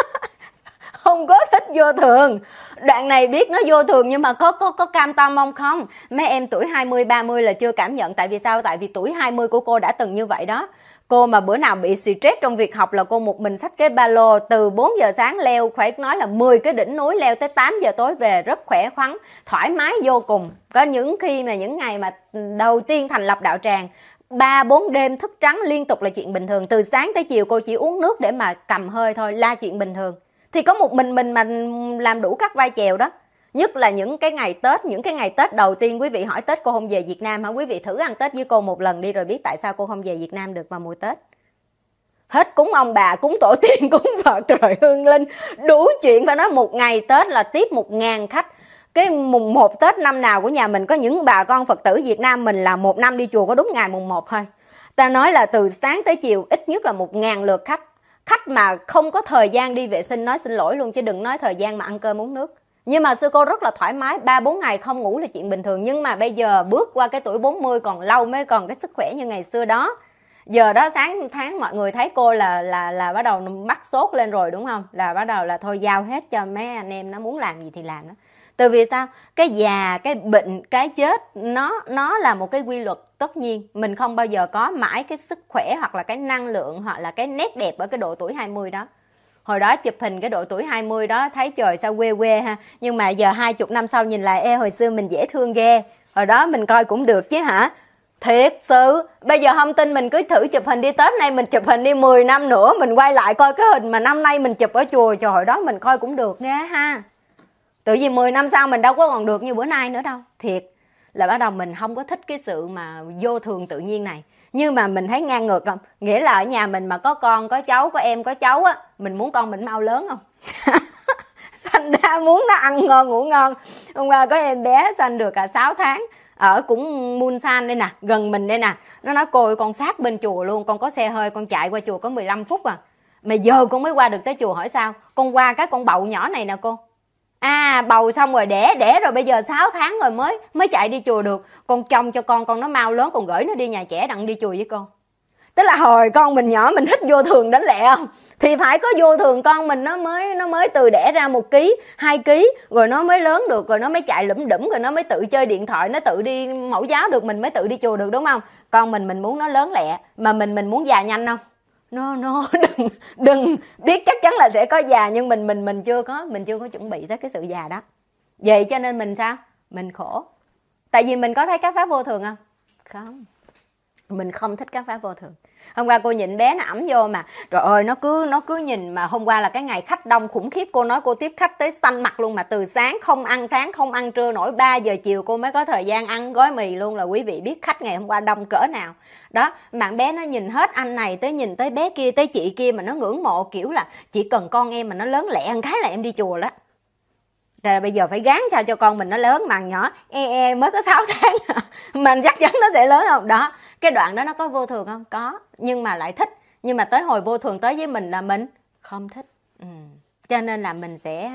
Không có thích vô thường. Đoạn này biết nó vô thường nhưng mà có có có cam tâm không? Không. Mấy em tuổi hai mươi, ba mươi là chưa cảm nhận. Tại vì sao? Tại vì tuổi hai mươi của cô đã từng như vậy đó. Cô mà bữa nào bị stress trong việc học là cô một mình xách cái ba lô từ bốn giờ sáng leo, phải nói là mười cái đỉnh núi, leo tới tám giờ tối về, rất khỏe khoắn, thoải mái vô cùng. Có những khi mà những ngày mà đầu tiên thành lập đạo tràng, ba bốn đêm thức trắng liên tục là chuyện bình thường. Từ sáng tới chiều cô chỉ uống nước để mà cầm hơi thôi là chuyện bình thường. Thì có một mình mình mà làm đủ các vai chèo đó. Nhất là những cái ngày Tết, những cái ngày Tết đầu tiên. Quý vị hỏi Tết cô không về Việt Nam hả? Quý vị thử ăn Tết với cô một lần đi rồi biết tại sao cô không về Việt Nam được vào mùa Tết. Hết cúng ông bà, cúng tổ tiên, cúng Phật rồi hương linh, đủ chuyện. Phải nói một ngày Tết là tiếp một ngàn khách. Cái mùng một Tết năm nào của nhà mình có những bà con Phật tử Việt Nam mình là một năm đi chùa có đúng ngày mùng một thôi. Ta nói là từ sáng tới chiều ít nhất là một ngàn lượt khách. Khách mà không có thời gian đi vệ sinh nói xin lỗi luôn, chứ đừng nói thời gian mà ăn cơm uống nước. Nhưng mà sư cô rất là thoải mái, ba bốn ngày không ngủ là chuyện bình thường. Nhưng mà bây giờ bước qua cái tuổi bốn mươi còn lâu mới còn cái sức khỏe như ngày xưa đó. Giờ đó sáng tháng mọi người thấy cô là là là bắt đầu mắc sốt lên rồi đúng không? Là bắt đầu là thôi giao hết cho mấy anh em nó muốn làm gì thì làm đó. Từ vì sao? Cái già, cái bệnh, cái chết nó nó là một cái quy luật tất nhiên. Mình không bao giờ có mãi cái sức khỏe hoặc là cái năng lượng hoặc là cái nét đẹp ở cái độ tuổi hai mươi đó. Hồi đó chụp hình cái độ tuổi hai mươi đó thấy trời sao quê quê ha. Nhưng mà giờ hai mươi năm sau nhìn lại, ê hồi xưa mình dễ thương ghê. Hồi đó mình coi cũng được chứ hả? Thiệt sự, bây giờ không tin mình cứ thử chụp hình đi, Tết nay mình chụp hình đi, mười năm nữa mình quay lại coi cái hình mà năm nay mình chụp ở chùa, trời hồi đó mình coi cũng được nghe ha. Tự vì mười năm sau mình đâu có còn được như bữa nay nữa đâu. Thiệt là bắt đầu mình không có thích cái sự mà vô thường tự nhiên này. Nhưng mà mình thấy ngang ngược không? Nghĩa là ở nhà mình mà có con, có cháu, có em, có cháu á, mình muốn con mình mau lớn không? Sanh ra muốn nó ăn ngon, ngủ ngon. Hôm qua có em bé sanh được cả sáu tháng. Ở cũng Munsan đây nè, gần mình đây nè. Nó nói cô ơi, con sát bên chùa luôn, con có xe hơi, con chạy qua chùa có mười lăm phút à. Mà giờ con mới qua được tới chùa, hỏi sao? Con qua cái con bầu nhỏ này nè cô. À bầu xong rồi đẻ, đẻ rồi bây giờ sáu tháng rồi mới mới chạy đi chùa được. Con trông cho con, con nó mau lớn, con gửi nó đi nhà trẻ đặng đi chùa với con. Tức là hồi con mình nhỏ mình thích vô thường đến lẹ không? Thì phải có vô thường con mình nó mới nó mới từ đẻ ra một ký, hai ký, rồi nó mới lớn được, rồi nó mới chạy lủm đủm, rồi nó mới tự chơi điện thoại, nó tự đi mẫu giáo được, mình mới tự đi chùa được đúng không? Con mình mình muốn nó lớn lẹ, mà mình mình muốn già nhanh không? No no, đừng đừng biết chắc chắn là sẽ có già, nhưng mình mình mình chưa có mình chưa có chuẩn bị tới cái sự già đó. Vậy cho nên mình sao? Mình khổ. Tại vì mình có thấy các pháp vô thường không? Không. Mình không thích các pháp vô thường. Hôm qua cô nhịn bé nó ẵm vô mà trời ơi nó cứ nó cứ nhìn. Mà hôm qua là cái ngày khách đông khủng khiếp, cô nói cô tiếp khách tới xanh mặt luôn, mà từ sáng không ăn sáng không ăn trưa nổi, ba giờ chiều cô mới có thời gian ăn gói mì luôn, là quý vị biết khách ngày hôm qua đông cỡ nào đó. Bạn bé nó nhìn hết anh này tới nhìn tới bé kia tới chị kia, mà nó ngưỡng mộ kiểu là chỉ cần con em mà nó lớn lẹ một cái là em đi chùa đó. Rồi bây giờ phải gán sao cho con mình nó lớn, mà nhỏ e e mới có sáu tháng mình chắc chắn nó sẽ lớn không đó. Cái đoạn đó nó có vô thường không? Có, nhưng mà lại thích. Nhưng mà tới hồi vô thường tới với mình là mình không thích. ừ. Cho nên là mình sẽ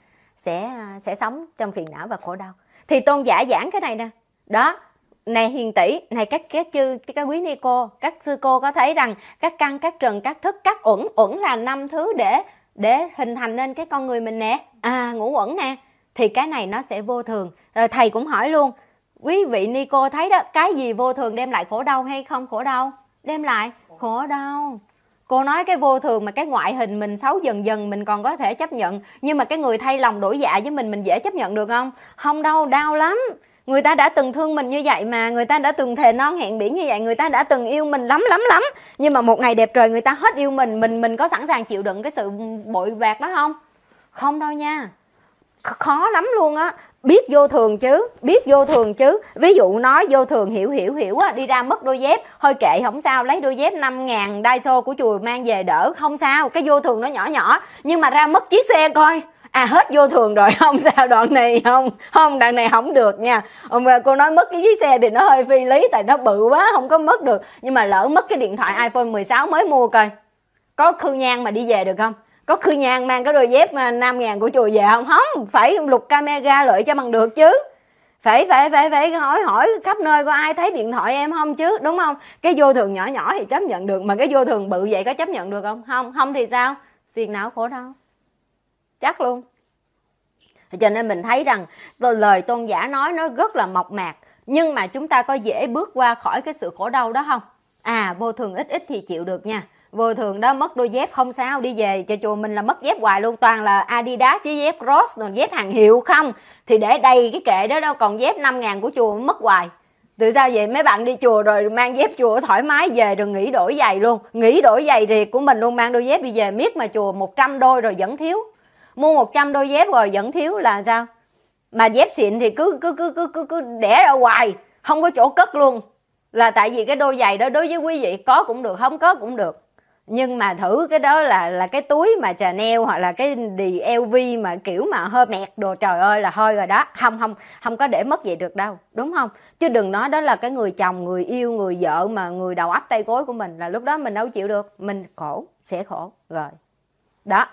sẽ sẽ sống trong phiền não và khổ đau. Thì tôn giả giảng cái này nè đó. Này hiền tỷ, này các các chư các quý ni cô, các sư cô có thấy rằng các căn, các trần, các thức, các uẩn, uẩn là năm thứ để để hình thành nên cái con người mình nè. À ngũ uẩn nè. Thì cái này nó sẽ vô thường. Rồi thầy cũng hỏi luôn, quý vị ni cô thấy đó, cái gì vô thường đem lại khổ đau hay không khổ đau? Đem lại khổ đau. Cô nói cái vô thường mà cái ngoại hình mình xấu dần dần mình còn có thể chấp nhận, nhưng mà cái người thay lòng đổi dạ với mình mình dễ chấp nhận được không? Không đâu, đau lắm. Người ta đã từng thương mình như vậy mà, người ta đã từng thề non hẹn biển như vậy, người ta đã từng yêu mình lắm lắm lắm. Nhưng mà một ngày đẹp trời người ta hết yêu mình, mình mình có sẵn sàng chịu đựng cái sự bội bạc đó không? Không đâu nha. Khó lắm luôn á. Biết vô thường chứ, biết vô thường chứ. Ví dụ nói vô thường hiểu hiểu hiểu á, đi ra mất đôi dép, thôi kệ không sao, lấy đôi dép năm ngàn Daiso của chùa mang về đỡ, không sao. Cái vô thường nó nhỏ nhỏ. Nhưng mà ra mất chiếc xe coi, à hết vô thường rồi, không sao, đoạn này không, không đoạn này không được nha. Cô nói mất cái chiếc xe thì nó hơi phi lý, tại nó bự quá không có mất được. Nhưng mà lỡ mất cái điện thoại iPhone mười sáu mới mua coi, có khư nhang mà đi về được không? Có khư nhang mang cái đôi dép năm ngàn của chùa về không? Không, phải lục camera lợi cho bằng được chứ. Phải phải phải phải hỏi hỏi khắp nơi có ai thấy điện thoại em không chứ, đúng không? Cái vô thường nhỏ nhỏ thì chấp nhận được, mà cái vô thường bự vậy có chấp nhận được không? Không, không thì sao? Phiền não khổ đau. Chắc luôn. Cho nên mình thấy rằng lời tôn giả nói nó rất là mộc mạc, nhưng mà chúng ta có dễ bước qua khỏi cái sự khổ đau đó không? À vô thường ít ít thì chịu được nha. Vô thường đó mất đôi dép không sao, đi về cho chùa mình là mất dép hoài luôn, toàn là Adidas với dép Cross, rồi dép hàng hiệu không thì để đầy cái kệ đó đâu, còn dép năm ngàn của chùa mất hoài. Từ sao vậy? Mấy bạn đi chùa rồi mang dép chùa thoải mái về rồi nghỉ đổi giày luôn, nghỉ đổi giày riệt của mình luôn, mang đôi dép đi về miết mà chùa một trăm đôi rồi vẫn thiếu. Mua một trăm đôi dép rồi vẫn thiếu là sao? Mà dép xịn thì cứ cứ cứ cứ cứ, cứ đẻ ra hoài, không có chỗ cất luôn. Là tại vì cái đôi giày đó đối với quý vị có cũng được, không có cũng được. Nhưng mà thử cái đó là là cái túi mà Chanel hoặc là cái đì eo vi mà kiểu mà hơi mẹt đồ, trời ơi là thôi rồi đó. Không không không có để mất vậy được đâu, đúng không? Chứ đừng nói đó là cái người chồng, người yêu, người vợ mà người đầu ấp tay gối của mình, là lúc đó mình đâu chịu được, mình khổ, sẽ khổ rồi. Đó.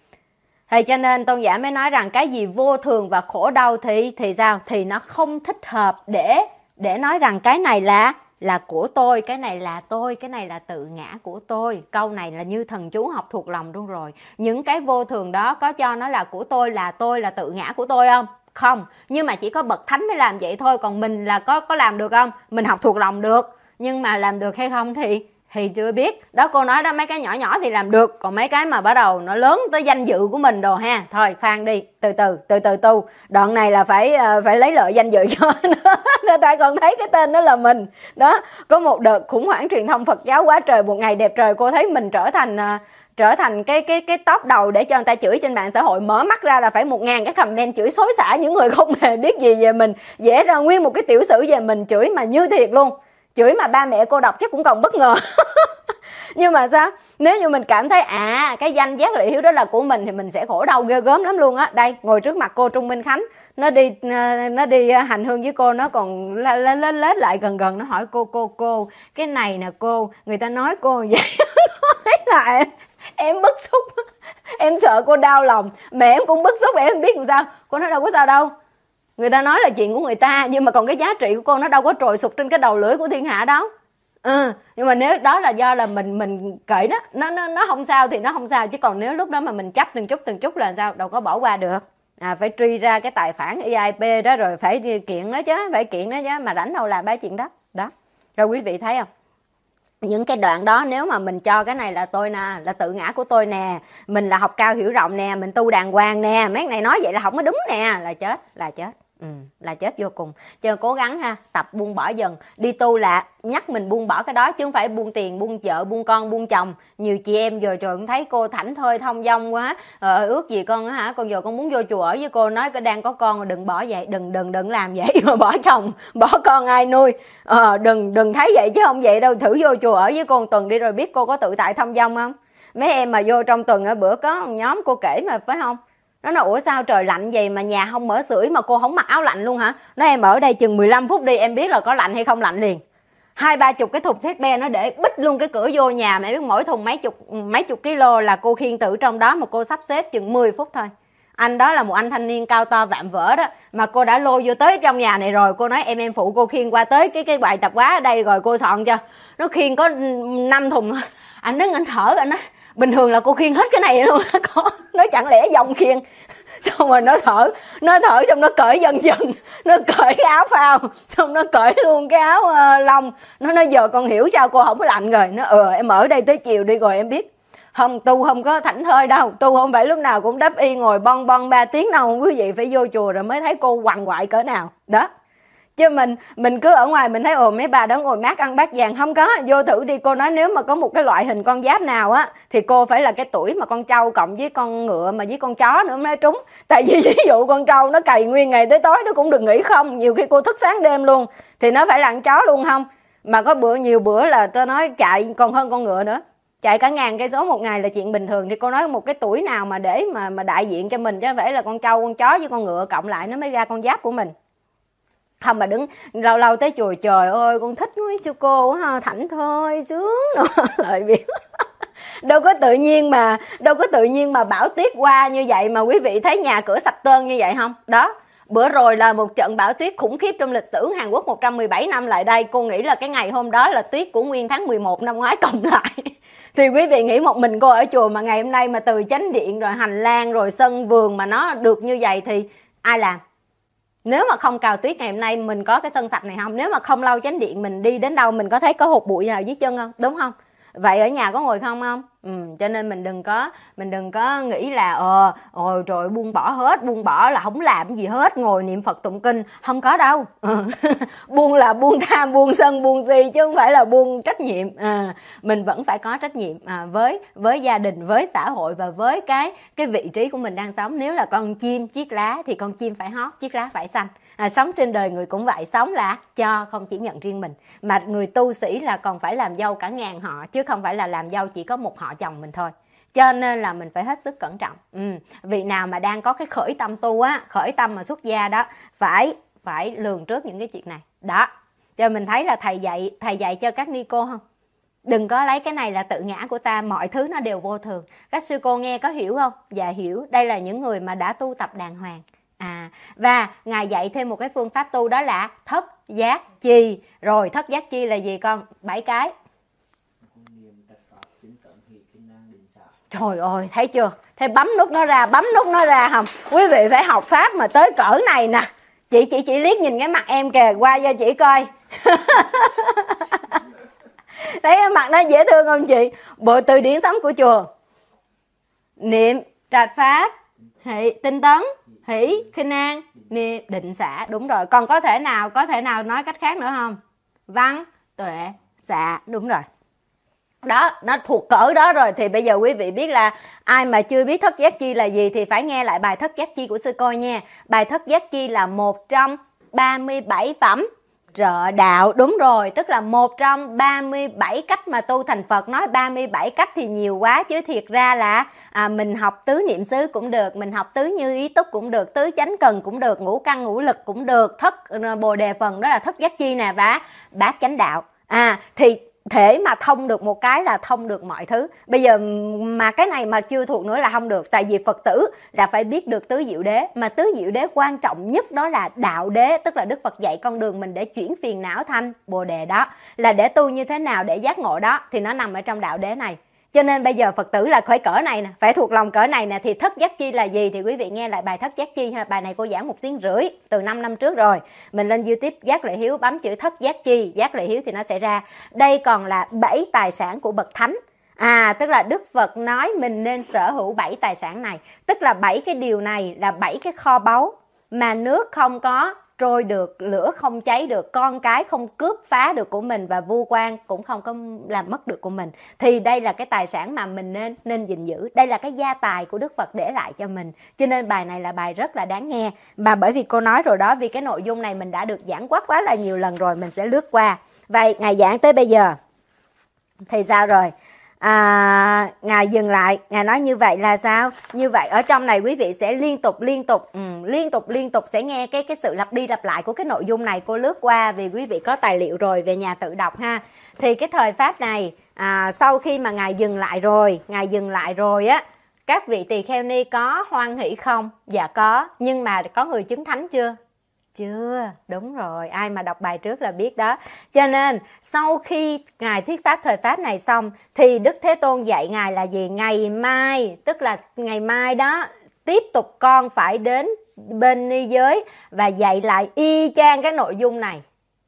Thì cho nên Tôn giả mới nói rằng cái gì vô thường và khổ đau thì thì sao? Thì nó không thích hợp để để nói rằng cái này là là của tôi, cái này là tôi, cái này là tự ngã của tôi. Câu này là như thần chú học thuộc lòng luôn rồi. Những cái vô thường đó có cho nó là của tôi, là tôi, là tự ngã của tôi không? Không. Nhưng mà chỉ có bậc thánh mới làm vậy thôi. Còn mình là có có làm được không? Mình học thuộc lòng được, nhưng mà làm được hay không thì thì chưa biết. Đó, cô nói đó, mấy cái nhỏ nhỏ thì làm được, còn mấy cái mà bắt đầu nó lớn tới danh dự của mình đồ ha, thôi khoan đi, từ từ từ từ tu. Đoạn này là phải phải lấy lợi danh dự cho nó, tại còn thấy cái tên đó là mình. Đó, có một đợt khủng hoảng truyền thông Phật giáo quá trời, một ngày đẹp trời cô thấy mình trở thành trở thành cái cái cái top đầu để cho người ta chửi trên mạng xã hội. Mở mắt ra là phải một ngàn cái comment chửi xối xả những người không hề biết gì về mình, vẽ ra nguyên một cái tiểu sử về mình, chửi mà như thiệt luôn. Chửi mà ba mẹ cô đọc chắc cũng còn bất ngờ. Nhưng mà sao? Nếu như mình cảm thấy à cái danh giác Lệ Hiếu đó là của mình thì mình sẽ khổ đau ghê gớm lắm luôn á. Đây, ngồi trước mặt cô Trung Minh Khánh, nó đi nó đi hành hương với cô, nó còn lên lên lết lại gần gần, nó hỏi cô cô cô cái này nè cô, người ta nói cô vậy. Nói là em, em bức xúc, em sợ cô đau lòng, mẹ em cũng bức xúc, em biết làm sao. Cô nói đâu có sao đâu, người ta nói là chuyện của người ta, nhưng mà còn cái giá trị của cô nó đâu có trồi sụt trên cái đầu lưỡi của thiên hạ đâu. Ừ, nhưng mà nếu đó là do là mình mình kệ đó, nó nó nó không sao thì nó không sao, chứ còn nếu lúc đó mà mình chấp từng chút từng chút là sao, đâu có bỏ qua được. À, phải truy ra cái tài phản e i pê đó, rồi phải kiện nó chứ, phải kiện nó chứ, mà rảnh đâu làm ba chuyện đó. Đó, rồi quý vị thấy không? Những cái đoạn đó nếu mà mình cho cái này là tôi nè, là tự ngã của tôi nè, mình là học cao hiểu rộng nè, mình tu đàng hoàng nè, mấy này nói vậy là không có đúng nè, là chết, là chết. Ừ, là chết vô cùng. Cho nên cố gắng ha, tập buông bỏ dần. Đi tu là nhắc mình buông bỏ cái đó, chứ không phải buông tiền, buông vợ, buông con, buông chồng. Nhiều chị em rồi trời cũng thấy cô thảnh thơi thông dong quá, ờ, ước gì con hả, con giờ con muốn vô chùa ở với cô, nói cô đang có con, đừng bỏ vậy, đừng đừng đừng làm vậy. Bỏ chồng bỏ con ai nuôi, ờ, đừng đừng thấy vậy chứ không vậy đâu. Thử vô chùa ở với cô một tuần đi rồi biết cô có tự tại thông dong không. Mấy em mà vô trong tuần, ở bữa có một nhóm cô kể mà, phải không, nó nói ủa sao trời lạnh vậy mà nhà không mở sưởi mà cô không mặc áo lạnh luôn hả? Nói em ở đây chừng mười lăm phút đi, em biết là có lạnh hay không lạnh liền. Hai ba chục cái thùng thép be nó để bít luôn cái cửa vô nhà, mẹ biết mỗi thùng mấy chục mấy chục kilo, là cô khiêng tự trong đó mà cô sắp xếp chừng mười phút thôi. Anh đó là một anh thanh niên cao to vạm vỡ đó, mà cô đã lôi vô tới trong nhà này rồi. Cô nói em em phụ cô khiêng qua tới cái cái bài tập quá ở đây rồi cô soạn cho. Nó khiêng có năm thùng. Anh đứng anh thở, anh nói bình thường là cô khiêng hết cái này luôn. Có nói chẳng lẽ dòng khiêng. Xong rồi nó thở, nó thở xong nó cởi dần dần, nó cởi cái áo phao, xong nó cởi luôn cái áo uh, lông. Nó nói giờ con hiểu sao cô không có lạnh rồi. Nó ờ em ở đây tới chiều đi rồi em biết. Không, tu không có thảnh thơi đâu, tu không phải lúc nào cũng đắp y ngồi bon bon ba tiếng đâu. Quý vị phải vô chùa rồi mới thấy cô quằn quại cỡ nào đó. Chứ mình mình cứ ở ngoài mình thấy ồ mấy bà đó ngồi mát ăn bát vàng, không có. Vô thử đi, cô nói nếu mà có một cái loại hình con giáp nào á thì cô phải là cái tuổi mà con trâu cộng với con ngựa mà với con chó nữa mới trúng. Tại vì ví dụ con trâu nó cày nguyên ngày tới tối nó cũng đừng nghỉ không, nhiều khi cô thức sáng đêm luôn, thì nó phải là con chó luôn không. Mà có bữa nhiều bữa là tôi nói chạy còn hơn con ngựa nữa, chạy cả ngàn cây số một ngày là chuyện bình thường. Thì cô nói một cái tuổi nào mà để mà mà đại diện cho mình, chứ phải là con trâu con chó với con ngựa cộng lại nó mới ra con giáp của mình. Không mà đứng lâu lâu tới chùa, trời ơi con thích quý sư cô ha, thảnh thơi sướng nữa. Lợi biết đâu có tự nhiên mà đâu có tự nhiên mà bão tuyết qua như vậy mà quý vị thấy nhà cửa sạch tơn như vậy không. Đó, bữa rồi là một trận bão tuyết khủng khiếp trong lịch sử Hàn Quốc một trăm mười bảy năm lại đây. Cô nghĩ là cái ngày hôm đó là tuyết của nguyên tháng mười một năm ngoái cộng lại. Thì quý vị nghĩ một mình cô ở chùa mà ngày hôm nay mà từ chánh điện rồi hành lang rồi sân vườn mà nó được như vậy thì ai làm? Nếu mà không cào tuyết ngày hôm nay mình có cái sân sạch này không? Nếu mà không lau chánh điện mình đi đến đâu mình có thấy có hột bụi nào dưới chân không? Đúng không? Vậy ở nhà có ngồi không không? Ừ, cho nên mình đừng có mình đừng có nghĩ là ờ ôi trời buông bỏ hết, buông bỏ là không làm gì hết, ngồi niệm Phật tụng kinh, không có đâu. Ừ. Buông là buông tham, buông sân, buông si, chứ không phải là buông trách nhiệm. À, mình vẫn phải có trách nhiệm à, với với gia đình, với xã hội và với cái cái vị trí của mình đang sống. Nếu là con chim chiếc lá thì con chim phải hót, chiếc lá phải xanh. À, sống trên đời người cũng vậy, sống là cho, không chỉ nhận riêng mình. Mà người tu sĩ là còn phải làm dâu cả ngàn họ, chứ không phải là làm dâu chỉ có một họ chồng mình thôi. Cho nên là mình phải hết sức cẩn trọng. ừ. Vị nào mà đang có cái khởi tâm tu á, khởi tâm mà xuất gia đó, phải phải lường trước những cái chuyện này đó. Cho mình thấy là thầy dạy thầy dạy cho các ni cô không, đừng có lấy cái này là tự ngã của ta, mọi thứ nó đều vô thường. Các sư cô nghe có hiểu không? Dạ hiểu. Đây là những người mà đã tu tập đàng hoàng. À, và Ngài dạy thêm một cái phương pháp tu, đó là thất giác chi. Rồi thất giác chi là gì con? Bảy cái. Trời ơi, thấy chưa? Thế bấm nút nó ra, bấm nút nó ra không? Quý vị phải học pháp mà tới cỡ này nè. Chị chị chị liếc nhìn cái mặt em kìa, qua cho chị coi. Thấy cái mặt nó dễ thương không chị? Bộ từ điển sống của chùa. Niệm, trạch pháp, hỷ, tinh tấn, hỷ, khinh an, niệm, định xả. Đúng rồi. Còn có thể nào, có thể nào nói cách khác nữa không? Văn, tuệ, xạ. Đúng rồi. Đó, nó thuộc cỡ đó rồi. Thì bây giờ quý vị biết là ai mà chưa biết thất giác chi là gì thì phải nghe lại bài thất giác chi của sư cô nha. Bài thất giác chi là một trong ba mươi bảy phẩm trợ đạo. Đúng rồi, tức là một trong ba mươi bảy cách mà tu thành Phật. Nói ba mươi bảy cách thì nhiều quá, chứ thiệt ra là à, mình học tứ niệm xứ cũng được, mình học tứ như ý túc cũng được, tứ chánh cần cũng được, ngũ căn ngũ lực cũng được, thất bồ đề phần đó là thất giác chi nè, và bát chánh đạo. À thì thể mà thông được một cái là thông được mọi thứ. Bây giờ mà cái này mà chưa thuộc nữa là không được. Tại vì Phật tử là phải biết được tứ diệu đế. Mà tứ diệu đế quan trọng nhất đó là đạo đế. Tức là Đức Phật dạy con đường mình để chuyển phiền não thành bồ đề, đó là để tu như thế nào để giác ngộ, đó thì nó nằm ở trong đạo đế này. Cho nên bây giờ Phật tử là phải cỡ này nè, phải thuộc lòng cỡ này nè. Thì thất giác chi là gì thì quý vị nghe lại bài thất giác chi ha. Bài này cô giảng một tiếng rưỡi từ năm năm trước rồi. Mình lên YouTube Giác Lệ Hiếu bấm chữ thất giác chi, Giác Lệ Hiếu thì nó sẽ ra. Đây còn là bảy tài sản của bậc thánh. À, tức là Đức Phật nói mình nên sở hữu bảy tài sản này. Tức là bảy cái điều này là bảy cái kho báu mà nước không có trôi được, lửa không cháy được, con cái không cướp phá được của mình, và vua quan cũng không có làm mất được của mình. Thì đây là cái tài sản mà mình nên nên gìn giữ. Đây là cái gia tài của Đức Phật để lại cho mình. Cho nên bài này là bài rất là đáng nghe. Mà bởi vì cô nói rồi đó, vì cái nội dung này mình đã được giảng quát quá là nhiều lần rồi, mình sẽ lướt qua. Vậy Ngài giảng tới bây giờ thì sao rồi? À, Ngài dừng lại, Ngài nói như vậy là sao? Như vậy ở trong này quý vị sẽ liên tục liên tục ừ, liên tục liên tục sẽ nghe cái cái sự lặp đi lặp lại của cái nội dung này. Cô lướt qua vì quý vị có tài liệu rồi, về nhà tự đọc ha. Thì cái thời pháp này à, sau khi mà Ngài dừng lại rồi, Ngài dừng lại rồi á, các vị tỳ kheo ni có hoan hỷ không? Dạ có. Nhưng mà có người chứng thánh chưa? Chưa, đúng rồi, ai mà đọc bài trước là biết đó. Cho nên sau khi Ngài thuyết pháp thời pháp này xong thì Đức Thế Tôn dạy Ngài là gì? Ngày mai, tức là ngày mai đó, tiếp tục con phải đến bên ni giới và dạy lại y chang cái nội dung này.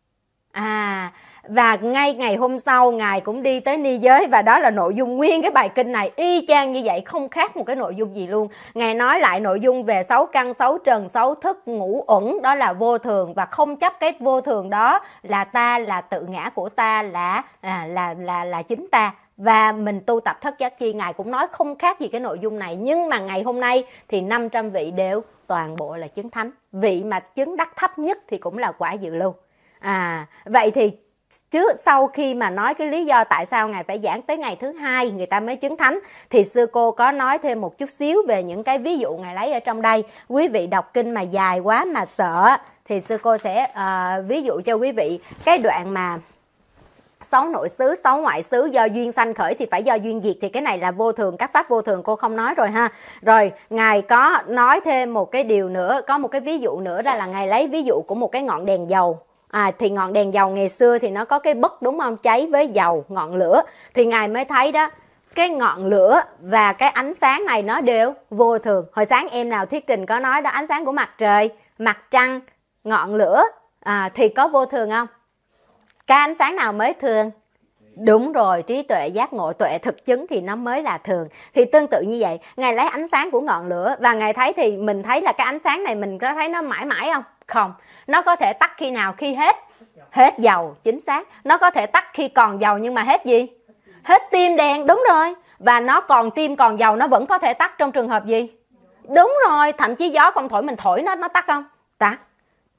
À, và ngay ngày hôm sau Ngài cũng đi tới ni giới, và đó là nội dung nguyên cái bài kinh này, y chang như vậy, không khác một cái nội dung gì luôn. Ngài nói lại nội dung về sáu căn, sáu trần, sáu thức, ngũ uẩn, đó là vô thường, và không chấp cái vô thường đó là ta, là tự ngã của ta, là là là là, là chính ta. Và mình tu tập thất giác chi, Ngài cũng nói không khác gì cái nội dung này. Nhưng mà ngày hôm nay thì năm trăm vị đều toàn bộ là chứng thánh. Vị mà chứng đắc thấp nhất thì cũng là quả dự lưu. À, vậy thì chứ sau khi mà nói cái lý do tại sao Ngài phải giảng tới ngày thứ hai người ta mới chứng thánh, thì sư cô có nói thêm một chút xíu về những cái ví dụ Ngài lấy ở trong đây. Quý vị đọc kinh mà dài quá mà sợ thì sư cô sẽ uh, ví dụ cho quý vị cái đoạn mà sáu nội xứ, sáu ngoại xứ do duyên sanh khởi thì phải do duyên diệt, thì cái này là vô thường, các pháp vô thường cô không nói rồi ha. Rồi Ngài có nói thêm một cái điều nữa, có một cái ví dụ nữa, đó là Ngài lấy ví dụ của một cái ngọn đèn dầu. À, thì ngọn đèn dầu ngày xưa thì nó có cái bất, đúng không? Cháy với dầu, ngọn lửa. Thì Ngài mới thấy đó, cái ngọn lửa và cái ánh sáng này nó đều vô thường. Hồi sáng em nào thuyết trình có nói đó, ánh sáng của mặt trời, mặt trăng, ngọn lửa à, thì có vô thường không? Cái ánh sáng nào mới thường? Đúng rồi, trí tuệ, giác ngộ, tuệ thực chứng thì nó mới là thường. Thì tương tự như vậy, Ngài lấy ánh sáng của ngọn lửa và Ngài thấy thì mình thấy là cái ánh sáng này mình có thấy nó mãi mãi không? Không, nó có thể tắt khi nào? Khi hết hết dầu, chính xác. Nó có thể tắt khi còn dầu, nhưng mà hết gì? Hết tim đèn, đúng rồi. Và nó còn tim còn dầu, nó vẫn có thể tắt trong trường hợp gì? Đúng rồi, thậm chí gió không thổi mình thổi nó nó tắt không? Tắt.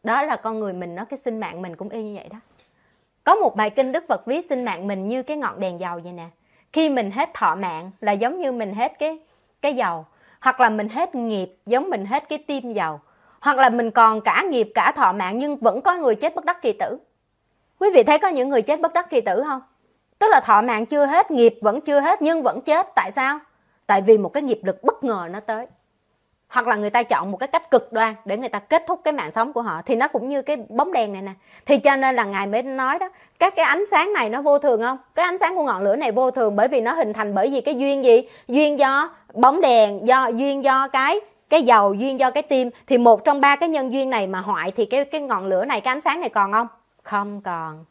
Đó là con người mình, nó cái sinh mạng mình cũng y như vậy đó. Có một bài kinh Đức Phật ví sinh mạng mình như cái ngọn đèn dầu vậy nè. Khi mình hết thọ mạng là giống như mình hết cái, cái dầu. Hoặc là mình hết nghiệp giống mình hết cái tim dầu. Hoặc là mình còn cả nghiệp cả thọ mạng nhưng vẫn có người chết bất đắc kỳ tử. Quý vị thấy có những người chết bất đắc kỳ tử không? Tức là thọ mạng chưa hết, nghiệp vẫn chưa hết nhưng vẫn chết. Tại sao? Tại vì một cái nghiệp lực bất ngờ nó tới. Hoặc là người ta chọn một cái cách cực đoan để người ta kết thúc cái mạng sống của họ. Thì nó cũng như cái bóng đèn này nè. Thì cho nên là Ngài mới nói đó, các cái ánh sáng này nó vô thường không? Cái ánh sáng của ngọn lửa này vô thường bởi vì nó hình thành bởi vì cái duyên gì? Duyên do bóng đèn, do duyên do cái cái dầu, duyên do cái tim. Thì một trong ba cái nhân duyên này mà hoại thì cái, cái ngọn lửa này, cái ánh sáng này còn không? Không còn.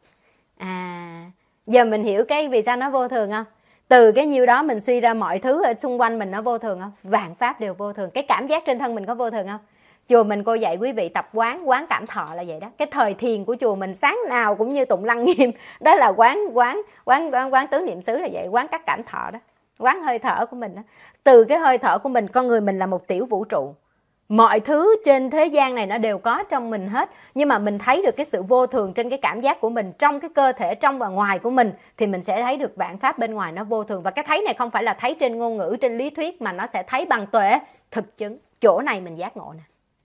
À, giờ mình hiểu cái vì sao nó vô thường không? Từ cái nhiêu đó mình suy ra mọi thứ ở xung quanh mình nó vô thường không? Vạn pháp đều vô thường. Cái cảm giác trên thân mình có vô thường không? Chùa mình cô dạy quý vị tập quán, quán cảm thọ là vậy đó. Cái thời thiền của chùa mình sáng nào cũng như tụng lăng nghiêm. Đó là quán quán quán quán, quán tứ niệm xứ là vậy, quán các cảm thọ đó. Quán hơi thở của mình đó. Từ cái hơi thở của mình, con người mình là một tiểu vũ trụ. Mọi thứ trên thế gian này nó đều có trong mình hết. Nhưng mà mình thấy được cái sự vô thường trên cái cảm giác của mình, trong cái cơ thể trong và ngoài của mình, thì mình sẽ thấy được vạn pháp bên ngoài nó vô thường. Và cái thấy này không phải là thấy trên ngôn ngữ, trên lý thuyết, mà nó sẽ thấy bằng tuệ thực chứng. Chỗ này mình giác ngộ nè.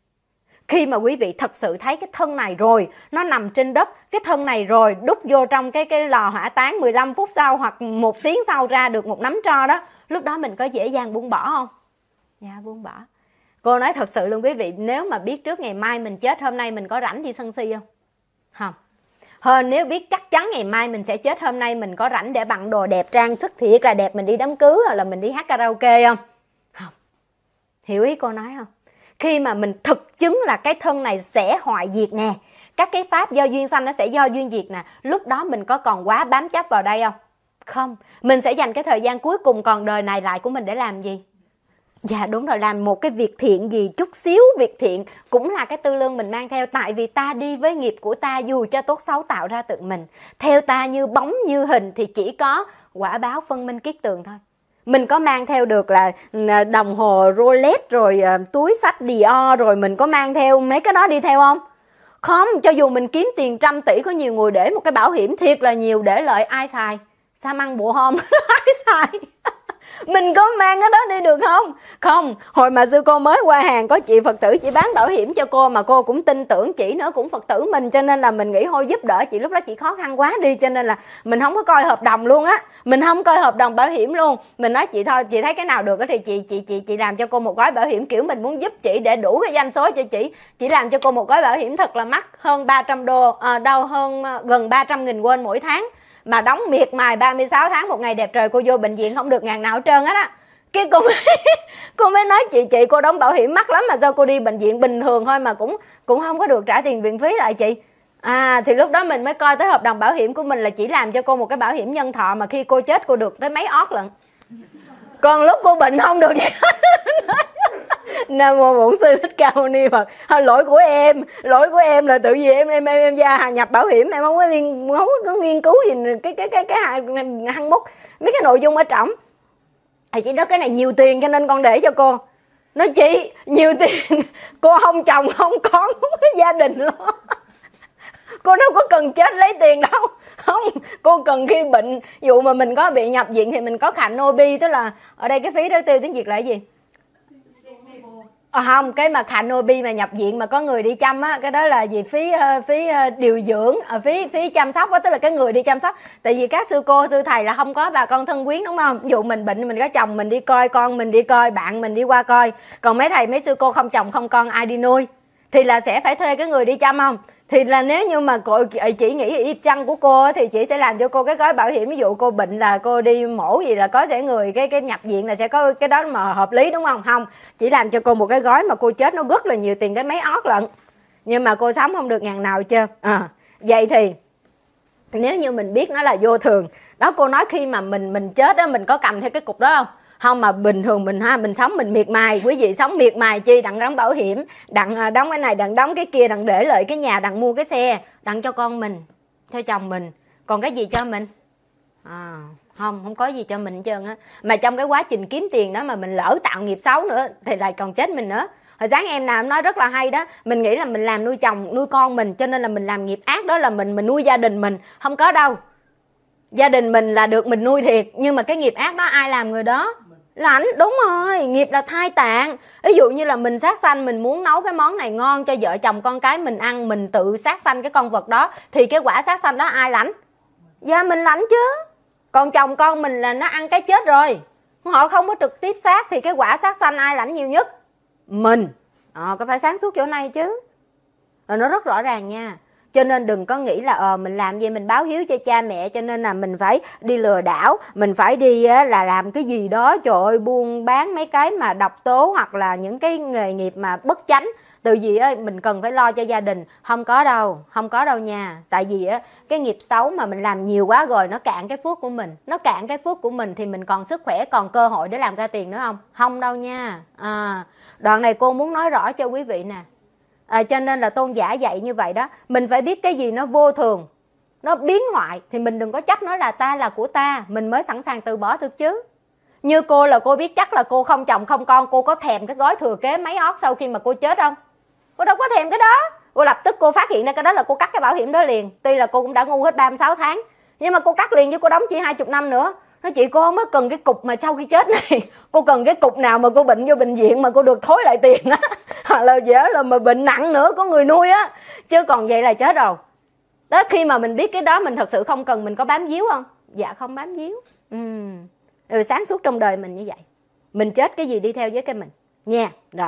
Khi mà quý vị thật sự thấy cái thân này rồi, nó nằm trên đất, cái thân này rồi đút vô trong cái, cái lò hỏa táng mười lăm phút sau hoặc một tiếng sau ra được một nắm tro đó, lúc đó mình có dễ dàng buông bỏ không? Dạ buông bỏ. Cô nói thật sự luôn quý vị, nếu mà biết trước ngày mai mình chết, hôm nay mình có rảnh đi sân si không? Không. Hơn nếu biết chắc chắn ngày mai mình sẽ chết, hôm nay mình có rảnh để bận đồ đẹp, trang sức thiệt là đẹp, mình đi đám cưới hoặc là mình đi hát karaoke không? Không. Hiểu ý cô nói không? Khi mà mình thực chứng là cái thân này sẽ hoại diệt nè, các cái pháp do duyên sanh nó sẽ do duyên diệt nè, lúc đó mình có còn quá bám chấp vào đây không? Không. Mình sẽ dành cái thời gian cuối cùng còn đời này lại của mình để làm gì? Dạ đúng rồi, làm một cái việc thiện gì, chút xíu việc thiện cũng là cái tư lương mình mang theo. Tại vì ta đi với nghiệp của ta, dù cho tốt xấu tạo ra tự mình. Theo ta như bóng như hình thì chỉ có quả báo phân minh kiết tường thôi. Mình có mang theo được là đồng hồ Rolex rồi túi xách Dior rồi mình có mang theo mấy cái đó đi theo không? Không, cho dù mình kiếm tiền trăm tỷ, có nhiều người để một cái bảo hiểm thiệt là nhiều để lợi, ai xài? Sa măng bộ hôm ai xài? Mình có mang cái đó đi được không? Không. Hồi mà sư cô mới qua hàng có chị Phật tử, chị bán bảo hiểm cho cô mà cô cũng tin tưởng chị nữa, cũng Phật tử mình, cho nên là mình nghĩ thôi giúp đỡ chị, lúc đó chị khó khăn quá đi, cho nên là mình không có coi hợp đồng luôn á, mình không coi hợp đồng bảo hiểm luôn. Mình nói chị thôi, chị thấy cái nào được thì chị chị chị chị làm cho cô một gói bảo hiểm, kiểu mình muốn giúp chị để đủ cái doanh số cho chị. Chị làm cho cô một gói bảo hiểm thật là mắc, hơn ba trăm đô, à, đâu hơn gần ba trăm nghìn won mỗi tháng. Mà đóng miệt mài ba mươi sáu tháng, một ngày đẹp trời cô vô bệnh viện không được ngàn nào hết trơn hết á. Cái cô mới, cô mới nói chị chị cô đóng bảo hiểm mắc lắm mà sao cô đi bệnh viện bình thường thôi mà cũng cũng không có được trả tiền viện phí lại chị. À thì lúc đó mình mới coi tới hợp đồng bảo hiểm của mình là chỉ làm cho cô một cái bảo hiểm nhân thọ mà khi cô chết cô được tới mấy ót lận. Còn lúc cô bệnh không được vậy hết. Nam mô Bổn Sư Thích Ca Mâu Ni Phật. Thôi, lỗi của em, lỗi của em là tự vì em em em, em ra nhập bảo hiểm em không có liên không có nghiên cứu gì cái cái cái cái hăng múc mấy cái nội dung ở trỏng. Thì chị nói cái này nhiều tiền cho nên con để cho cô. Nói chị nhiều tiền, cô không chồng không con không có gia đình lo. Cô đâu có cần chết lấy tiền đâu. Không, cô cần khi bệnh, dụ mà mình có bị nhập viện thì mình có khạnh ô bi, tức là ở đây cái phí đó tiêu tiếng Việt là cái gì? À, không, cái mà khạnh ô bi mà nhập viện mà có người đi chăm á, cái đó là gì? Phí phí điều dưỡng, phí phí chăm sóc á, tức là cái người đi chăm sóc. Tại vì các sư cô sư thầy là không có bà con thân quyến đúng không? Ví dụ mình bệnh mình có chồng mình đi coi, con mình đi coi, bạn mình đi qua coi. Còn mấy thầy mấy sư cô không chồng không con ai đi nuôi thì là sẽ phải thuê cái người đi chăm không? Thì là nếu như mà cô chị nghĩ y chang của cô thì chị sẽ làm cho cô cái gói bảo hiểm, ví dụ cô bệnh là cô đi mổ gì là có sẽ người cái cái nhập viện là sẽ có cái đó mà hợp lý đúng không? Không, chỉ làm cho cô một cái gói mà cô chết nó rất là nhiều tiền, cái mấy ót lận, nhưng mà cô sống không được ngàn nào hết trơn. À, vậy thì nếu như mình biết nó là vô thường đó, cô nói khi mà mình mình chết đó mình có cầm theo cái cục đó không? Không, mà bình thường mình ha, mình sống mình miệt mài, quý vị sống miệt mài chi, đặng đóng bảo hiểm, đặng đóng cái này, đặng đóng cái kia, đặng để lợi cái nhà, đặng mua cái xe, đặng cho con mình, cho chồng mình, còn cái gì cho mình? À, không, không có gì cho mình hết trơn á. Mà trong cái quá trình kiếm tiền đó mà mình lỡ tạo nghiệp xấu nữa thì lại còn chết mình nữa. Hồi sáng em nào em nói rất là hay đó, mình nghĩ là mình làm nuôi chồng nuôi con mình cho nên là mình làm nghiệp ác, đó là mình mình nuôi gia đình mình. Không có đâu, gia đình mình là được mình nuôi thiệt, nhưng mà cái nghiệp ác đó ai làm người đó? Là ảnh. Đúng rồi, nghiệp là thai tạng. Ví dụ như là mình sát sanh, mình muốn nấu cái món này ngon cho vợ chồng con cái mình ăn, mình tự sát sanh cái con vật đó, thì cái quả sát sanh đó ai lãnh? Dạ mình lãnh chứ. Còn chồng con mình là nó ăn cái chết rồi, họ không có trực tiếp sát, thì cái quả sát sanh ai lãnh nhiều nhất? Mình. Ờ, có phải sáng suốt chỗ này chứ. Rồi nó rất rõ ràng nha. Cho nên đừng có nghĩ là ờ mình làm gì mình báo hiếu cho cha mẹ cho nên là mình phải đi lừa đảo, mình phải đi là làm cái gì đó, trời ơi, buôn bán mấy cái mà độc tố hoặc là những cái nghề nghiệp mà bất chánh. Từ vì á mình cần phải lo cho gia đình. Không có đâu, không có đâu nha. Tại vì á cái nghiệp xấu mà mình làm nhiều quá rồi nó cạn cái phước của mình. Nó cạn cái phước của mình thì mình còn sức khỏe, còn cơ hội để làm ra tiền nữa không? Không đâu nha. À, đoạn này cô muốn nói rõ cho quý vị nè. À, cho nên là tôn giả dạy như vậy đó. Mình phải biết cái gì nó vô thường, nó biến hoại, thì mình đừng có chấp nó là ta, là của ta, mình mới sẵn sàng từ bỏ được chứ. Như cô là cô biết chắc là cô không chồng không con, cô có thèm cái gói thừa kế mấy ót sau khi mà cô chết không? Cô đâu có thèm cái đó. Cô lập tức cô phát hiện ra cái đó là cô cắt cái bảo hiểm đó liền. Tuy là cô cũng đã ngu hết ba mươi sáu tháng, nhưng mà cô cắt liền chứ cô đóng chỉ hai mươi năm nữa. Nói chị cô không có cần cái cục mà sau khi chết này, cô cần cái cục nào mà cô bệnh vô bệnh viện mà cô được thối lại tiền á, hoặc là dễ là mà bệnh nặng nữa có người nuôi á, chứ còn vậy là chết rồi. Đó, khi mà mình biết cái đó mình thật sự không cần, mình có bám víu không? Dạ không bám víu. Ừ. Ừ, sáng suốt trong đời mình như vậy, mình chết cái gì đi theo với cái mình nha. Rồi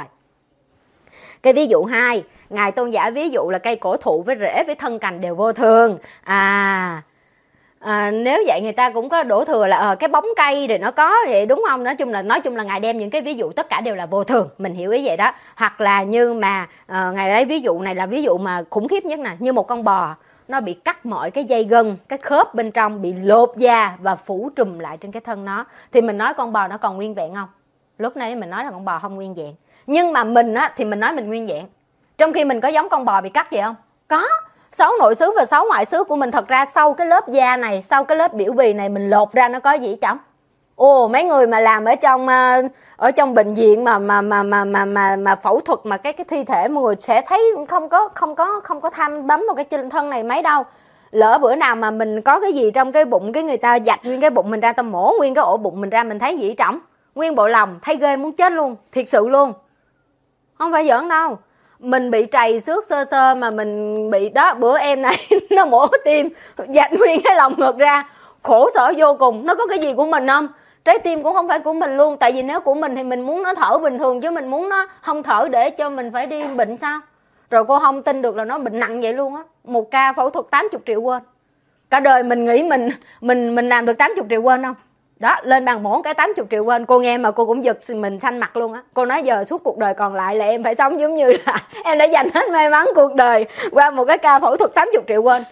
cái ví dụ hai, ngài tôn giả ví dụ là cây cổ thụ với rễ với thân cành đều vô thường. À À, nếu vậy người ta cũng có đổ thừa là ờ, cái bóng cây rồi nó có vậy, đúng không? Nói chung là nói chung là ngài đem những cái ví dụ tất cả đều là vô thường, mình hiểu ý vậy đó. Hoặc là như mà uh, ngài lấy ví dụ này là ví dụ mà khủng khiếp nhất nè, như một con bò nó bị cắt mọi cái dây gân, cái khớp bên trong bị lột da và phủ trùm lại trên cái thân nó, thì mình nói con bò nó còn nguyên vẹn không? Lúc nãy mình nói là con bò không nguyên vẹn, nhưng mà mình á thì mình nói mình nguyên vẹn, trong khi mình có giống con bò bị cắt vậy không? Có. Sáu nội xứ và sáu ngoại xứ của mình thật ra sau cái lớp da này, sau cái lớp biểu bì này mình lột ra nó có gì chẳng? Ồ, mấy người mà làm ở trong ở trong bệnh viện mà mà mà mà mà mà, mà phẫu thuật mà cái cái thi thể mọi người sẽ thấy không có không có không có tham bấm vào cái chân thân này mấy đâu. Lỡ bữa nào mà mình có cái gì trong cái bụng, cái người ta vạch nguyên cái bụng mình ra, ta mổ nguyên cái ổ bụng mình ra, mình thấy gì trọng? Nguyên bộ lòng, thấy ghê muốn chết luôn, thiệt sự luôn. Không phải giỡn đâu. Mình bị trầy xước sơ sơ mà mình bị đó, bữa em này nó mổ tim dạch nguyên cái lòng ngực ra, khổ sở vô cùng. Nó có cái gì của mình không? Trái tim cũng không phải của mình luôn. Tại vì nếu của mình thì mình muốn nó thở bình thường, chứ mình muốn nó không thở để cho mình phải đi bệnh sao? Rồi cô không tin được là nó bệnh nặng vậy luôn á. Một ca phẫu thuật tám mươi triệu quên. Cả đời mình nghĩ mình mình mình làm được tám mươi triệu quên không? Đó, lên bàn mổ cái tám mươi triệu quên. Cô nghe mà cô cũng giật mình xanh mặt luôn á. Cô nói giờ suốt cuộc đời còn lại là em phải sống giống như là em đã dành hết may mắn cuộc đời qua một cái ca phẫu thuật tám mươi triệu quên.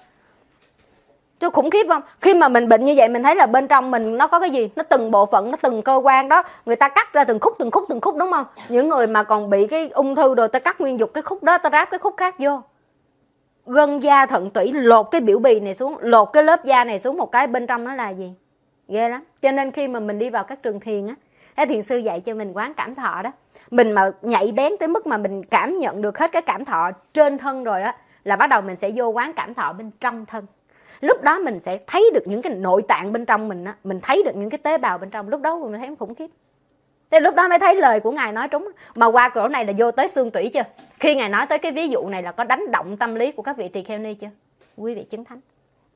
Chứ khủng khiếp không? Khi mà mình bệnh như vậy mình thấy là bên trong mình nó có cái gì? Nó từng bộ phận, nó từng cơ quan đó, người ta cắt ra từng khúc từng khúc từng khúc, đúng không? Những người mà còn bị cái ung thư rồi ta cắt nguyên dục cái khúc đó, ta ráp cái khúc khác vô. Gân da thận tủy, lột cái biểu bì này xuống, lột cái lớp da này xuống một cái, bên trong nó là gì? Ghê lắm. Cho nên khi mà mình đi vào các trường thiền á, cái thiền sư dạy cho mình quán cảm thọ đó, mình mà nhạy bén tới mức mà mình cảm nhận được hết cái cảm thọ trên thân rồi á, là bắt đầu mình sẽ vô quán cảm thọ bên trong thân. Lúc đó mình sẽ thấy được những cái nội tạng bên trong mình á, mình thấy được những cái tế bào bên trong, lúc đó mình thấy nó khủng khiếp. Thế lúc đó mới thấy lời của ngài nói trúng. Mà qua cửa này là vô tới xương tủy chưa? Khi ngài nói tới cái ví dụ này là có đánh động tâm lý của các vị tỳ kheo ni chưa? Quý vị chứng thánh.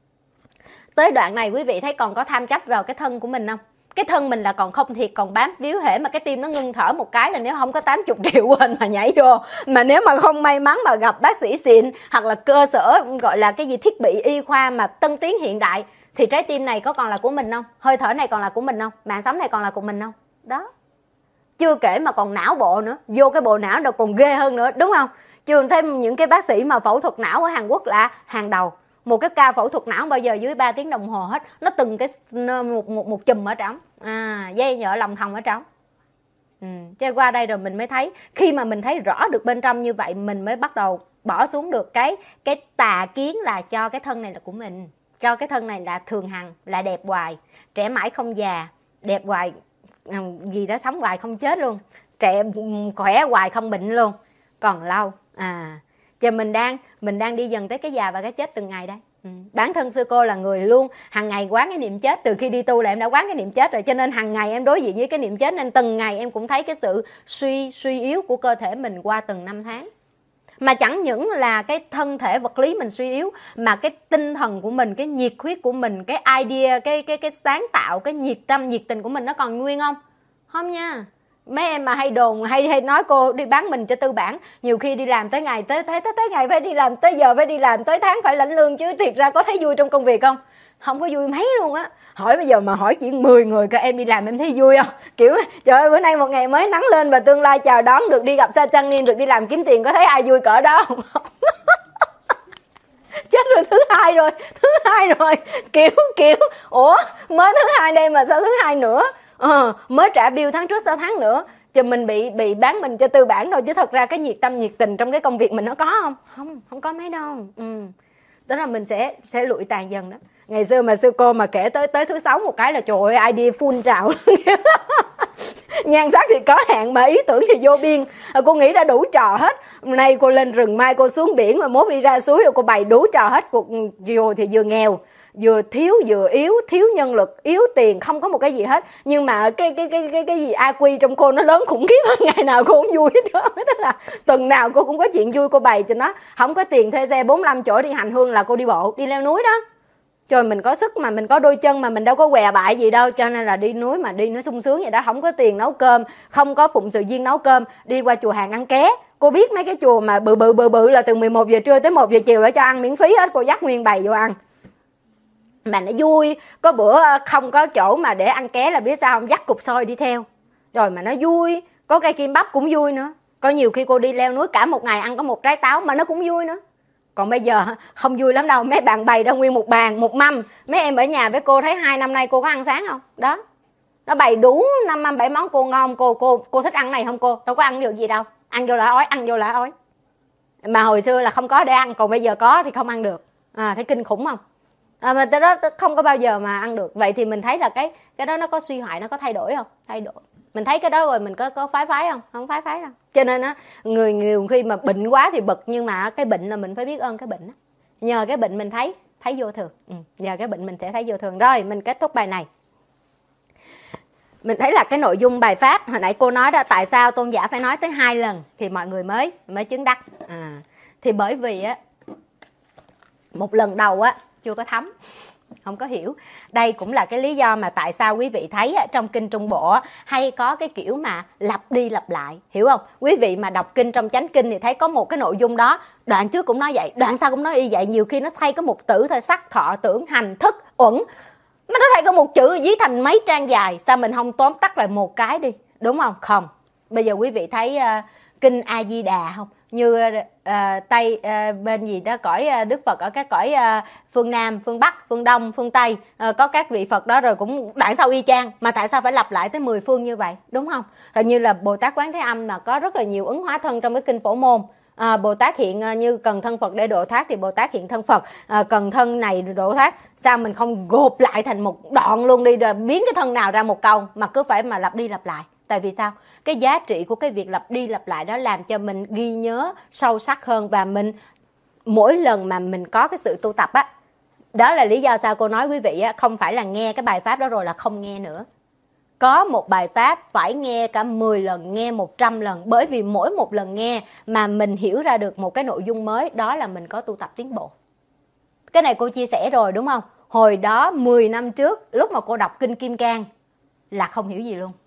Tới đoạn này quý vị thấy còn có tham chấp vào cái thân của mình không? Cái thân mình là còn không thiệt, còn bám víu, hễ mà cái tim nó ngưng thở một cái là nếu không có tám mươi triệu quên mà nhảy vô. Mà nếu mà không may mắn mà gặp bác sĩ xịn hoặc là cơ sở gọi là cái gì thiết bị y khoa mà tân tiến hiện đại, thì trái tim này có còn là của mình không? Hơi thở này còn là của mình không? Mạng sống này còn là của mình không? Đó. Chưa kể mà còn não bộ nữa, vô cái bộ não đâu còn ghê hơn nữa, đúng không? Chưa thêm những cái bác sĩ mà phẫu thuật não ở Hàn Quốc là hàng đầu. Một cái ca phẫu thuật não bao giờ dưới ba tiếng đồng hồ hết, nó từng cái một một một chùm ở trong, à, dây nhợ lòng thòng ở trong. Ừ, chứ qua đây rồi mình mới thấy, khi mà mình thấy rõ được bên trong như vậy, mình mới bắt đầu bỏ xuống được cái cái tà kiến là cho cái thân này là của mình, cho cái thân này là thường hằng, là đẹp hoài, trẻ mãi không già, đẹp hoài gì đó, sống hoài không chết luôn. trẻ khỏe hoài không bệnh luôn, còn lâu. À, cho mình đang mình đang đi dần tới cái già và cái chết từng ngày đây. Ừ. Bản thân sư cô là người luôn hàng ngày quán cái niệm chết, từ khi đi tu là em đã quán cái niệm chết rồi, cho nên hàng ngày em đối diện với cái niệm chết, nên từng ngày em cũng thấy cái sự suy suy yếu của cơ thể mình qua từng năm tháng. Mà chẳng những là cái thân thể vật lý mình suy yếu, mà cái tinh thần của mình, cái nhiệt huyết của mình, cái idea, cái cái cái sáng tạo, cái nhiệt tâm, nhiệt tình của mình nó còn nguyên không? Không nha. Mấy em mà hay đồn, hay hay nói cô đi bán mình cho tư bản, nhiều khi đi làm tới ngày tới tới tới, tới ngày phải đi làm, tới giờ phải đi làm, tới tháng phải lãnh lương, chứ thiệt ra có thấy vui trong công việc không? Không có vui mấy luôn á. Hỏi bây giờ mà hỏi chuyện mười người các em đi làm em thấy vui không? Kiểu trời ơi bữa nay một ngày mới nắng lên và tương lai chào đón, được đi gặp Sa Trăng Niên, được đi làm kiếm tiền, có thấy ai vui cỡ đó không? Chết rồi, thứ hai rồi, thứ hai rồi, kiểu kiểu ủa mới thứ hai đây mà sao thứ hai nữa? Ờ, mới trả bill tháng trước sao tháng nữa? Chứ mình bị bị bán mình cho tư bản thôi, chứ thật ra cái nhiệt tâm nhiệt tình trong cái công việc mình nó có không? Không, không có mấy đâu. Ừ. Đó là mình sẽ sẽ lụi tàn dần đó. Ngày xưa mà sư cô mà kể tới tới thứ sáu một cái là trời ơi idea full trào. Nhan sắc thì có hạn mà ý tưởng thì vô biên. Cô nghĩ ra đủ trò hết. Nay cô lên rừng, mai cô xuống biển, mà mốt đi ra suối rồi cô bày đủ trò hết. Cuộc vô thì vừa nghèo, vừa thiếu, vừa yếu, thiếu nhân lực, yếu tiền, không có một cái gì hết. Nhưng mà cái cái cái cái cái gì a quy trong cô nó lớn khủng khiếp hơn, ngày nào cô cũng vui hết đó. Tức là tuần nào cô cũng có chuyện vui cô bày cho nó. Không có tiền thuê xe bốn mươi lăm chỗ đi hành hương là cô đi bộ, đi leo núi đó. Trời, mình có sức mà, mình có đôi chân mà, mình đâu có què bại gì đâu, cho nên là đi núi mà đi nó sung sướng vậy đó. Không có tiền nấu cơm, không có phụng sự viên nấu cơm, đi qua chùa hàng ăn ké. Cô biết mấy cái chùa mà bự bự bự bự là từ mười một giờ trưa tới một giờ chiều để cho ăn miễn phí hết, cô dắt nguyên bầy vô ăn. Mà nó vui, có bữa không có chỗ mà để ăn ké là biết sao không, dắt cục xôi đi theo. Rồi mà nó vui, có cây kim bắp cũng vui nữa. Có nhiều khi cô đi leo núi cả một ngày ăn có một trái táo mà nó cũng vui nữa. Còn bây giờ không vui lắm đâu, mấy bạn bày ra nguyên một bàn, một mâm. Mấy em ở nhà với cô thấy hai năm nay cô có ăn sáng không? Đó, nó bày đủ năm năm bảy món cô ngon, cô cô cô thích ăn này không cô? Đâu có ăn được gì đâu, ăn vô là ói, ăn vô là ói. Mà hồi xưa là không có để ăn, còn bây giờ có thì không ăn được. À, thấy kinh khủng không? À, mà tới đó không có bao giờ mà ăn được. Vậy thì mình thấy là cái cái đó nó có suy hoại, nó có thay đổi không? Thay đổi. Mình thấy cái đó rồi mình có có phái phái không? Không phái phái đâu. Cho nên á, người nhiều khi mà bệnh quá thì bực, nhưng mà cái bệnh là mình phải biết ơn cái bệnh đó. Nhờ cái bệnh mình thấy thấy vô thường. Ừ, nhờ cái bệnh mình sẽ thấy vô thường. Rồi, mình kết thúc bài này. Mình thấy là cái nội dung bài pháp hồi nãy cô nói đó, tại sao tôn giả phải nói tới hai lần thì mọi người mới mới chứng đắc. À, thì bởi vì á, một lần đầu á chưa có thấm, không có hiểu. Đây cũng là cái lý do mà tại sao quý vị thấy trong kinh Trung Bộ hay có cái kiểu mà lặp đi lặp lại, hiểu không? Quý vị mà đọc kinh trong chánh kinh thì thấy có một cái nội dung đó, đoạn trước cũng nói vậy, đoạn sau cũng nói y vậy. Nhiều khi nó thay có một tử thôi, sắc thọ tưởng hành thức uẩn, mà nó thay có một chữ viết thành mấy trang dài. Sao mình không tóm tắt lại một cái đi, đúng không? Không. Bây giờ quý vị thấy uh, kinh A Di Đà không? Như uh, Tây uh, bên gì đó cõi uh, Đức Phật ở các cõi uh, phương Nam, phương Bắc, phương Đông, phương Tây, uh, có các vị Phật đó rồi cũng đoạn sau y chang, mà tại sao phải lặp lại tới mười phương như vậy, đúng không? Rồi như là Bồ Tát Quán Thế Âm mà có rất là nhiều ứng hóa thân trong cái kinh Phổ Môn. À, Bồ Tát hiện uh, như cần thân Phật để độ thoát thì Bồ Tát hiện thân Phật, à, cần thân này độ thoát. Sao mình không gộp lại thành một đoạn luôn đi, rồi biến cái thân nào ra một câu, mà cứ phải mà lặp đi lặp lại? Tại vì sao? Cái giá trị của cái việc lặp đi lặp lại đó làm cho mình ghi nhớ sâu sắc hơn, và mình mỗi lần mà mình có cái sự tu tập á, đó là lý do sao cô nói quý vị á, không phải là nghe cái bài pháp đó rồi là không nghe nữa. Có một bài pháp phải nghe cả mười lần, nghe một trăm lần, bởi vì mỗi một lần nghe mà mình hiểu ra được một cái nội dung mới, đó là mình có tu tập tiến bộ. Cái này cô chia sẻ rồi đúng không? Hồi đó mười năm trước lúc mà cô đọc kinh Kim Cang là không hiểu gì luôn.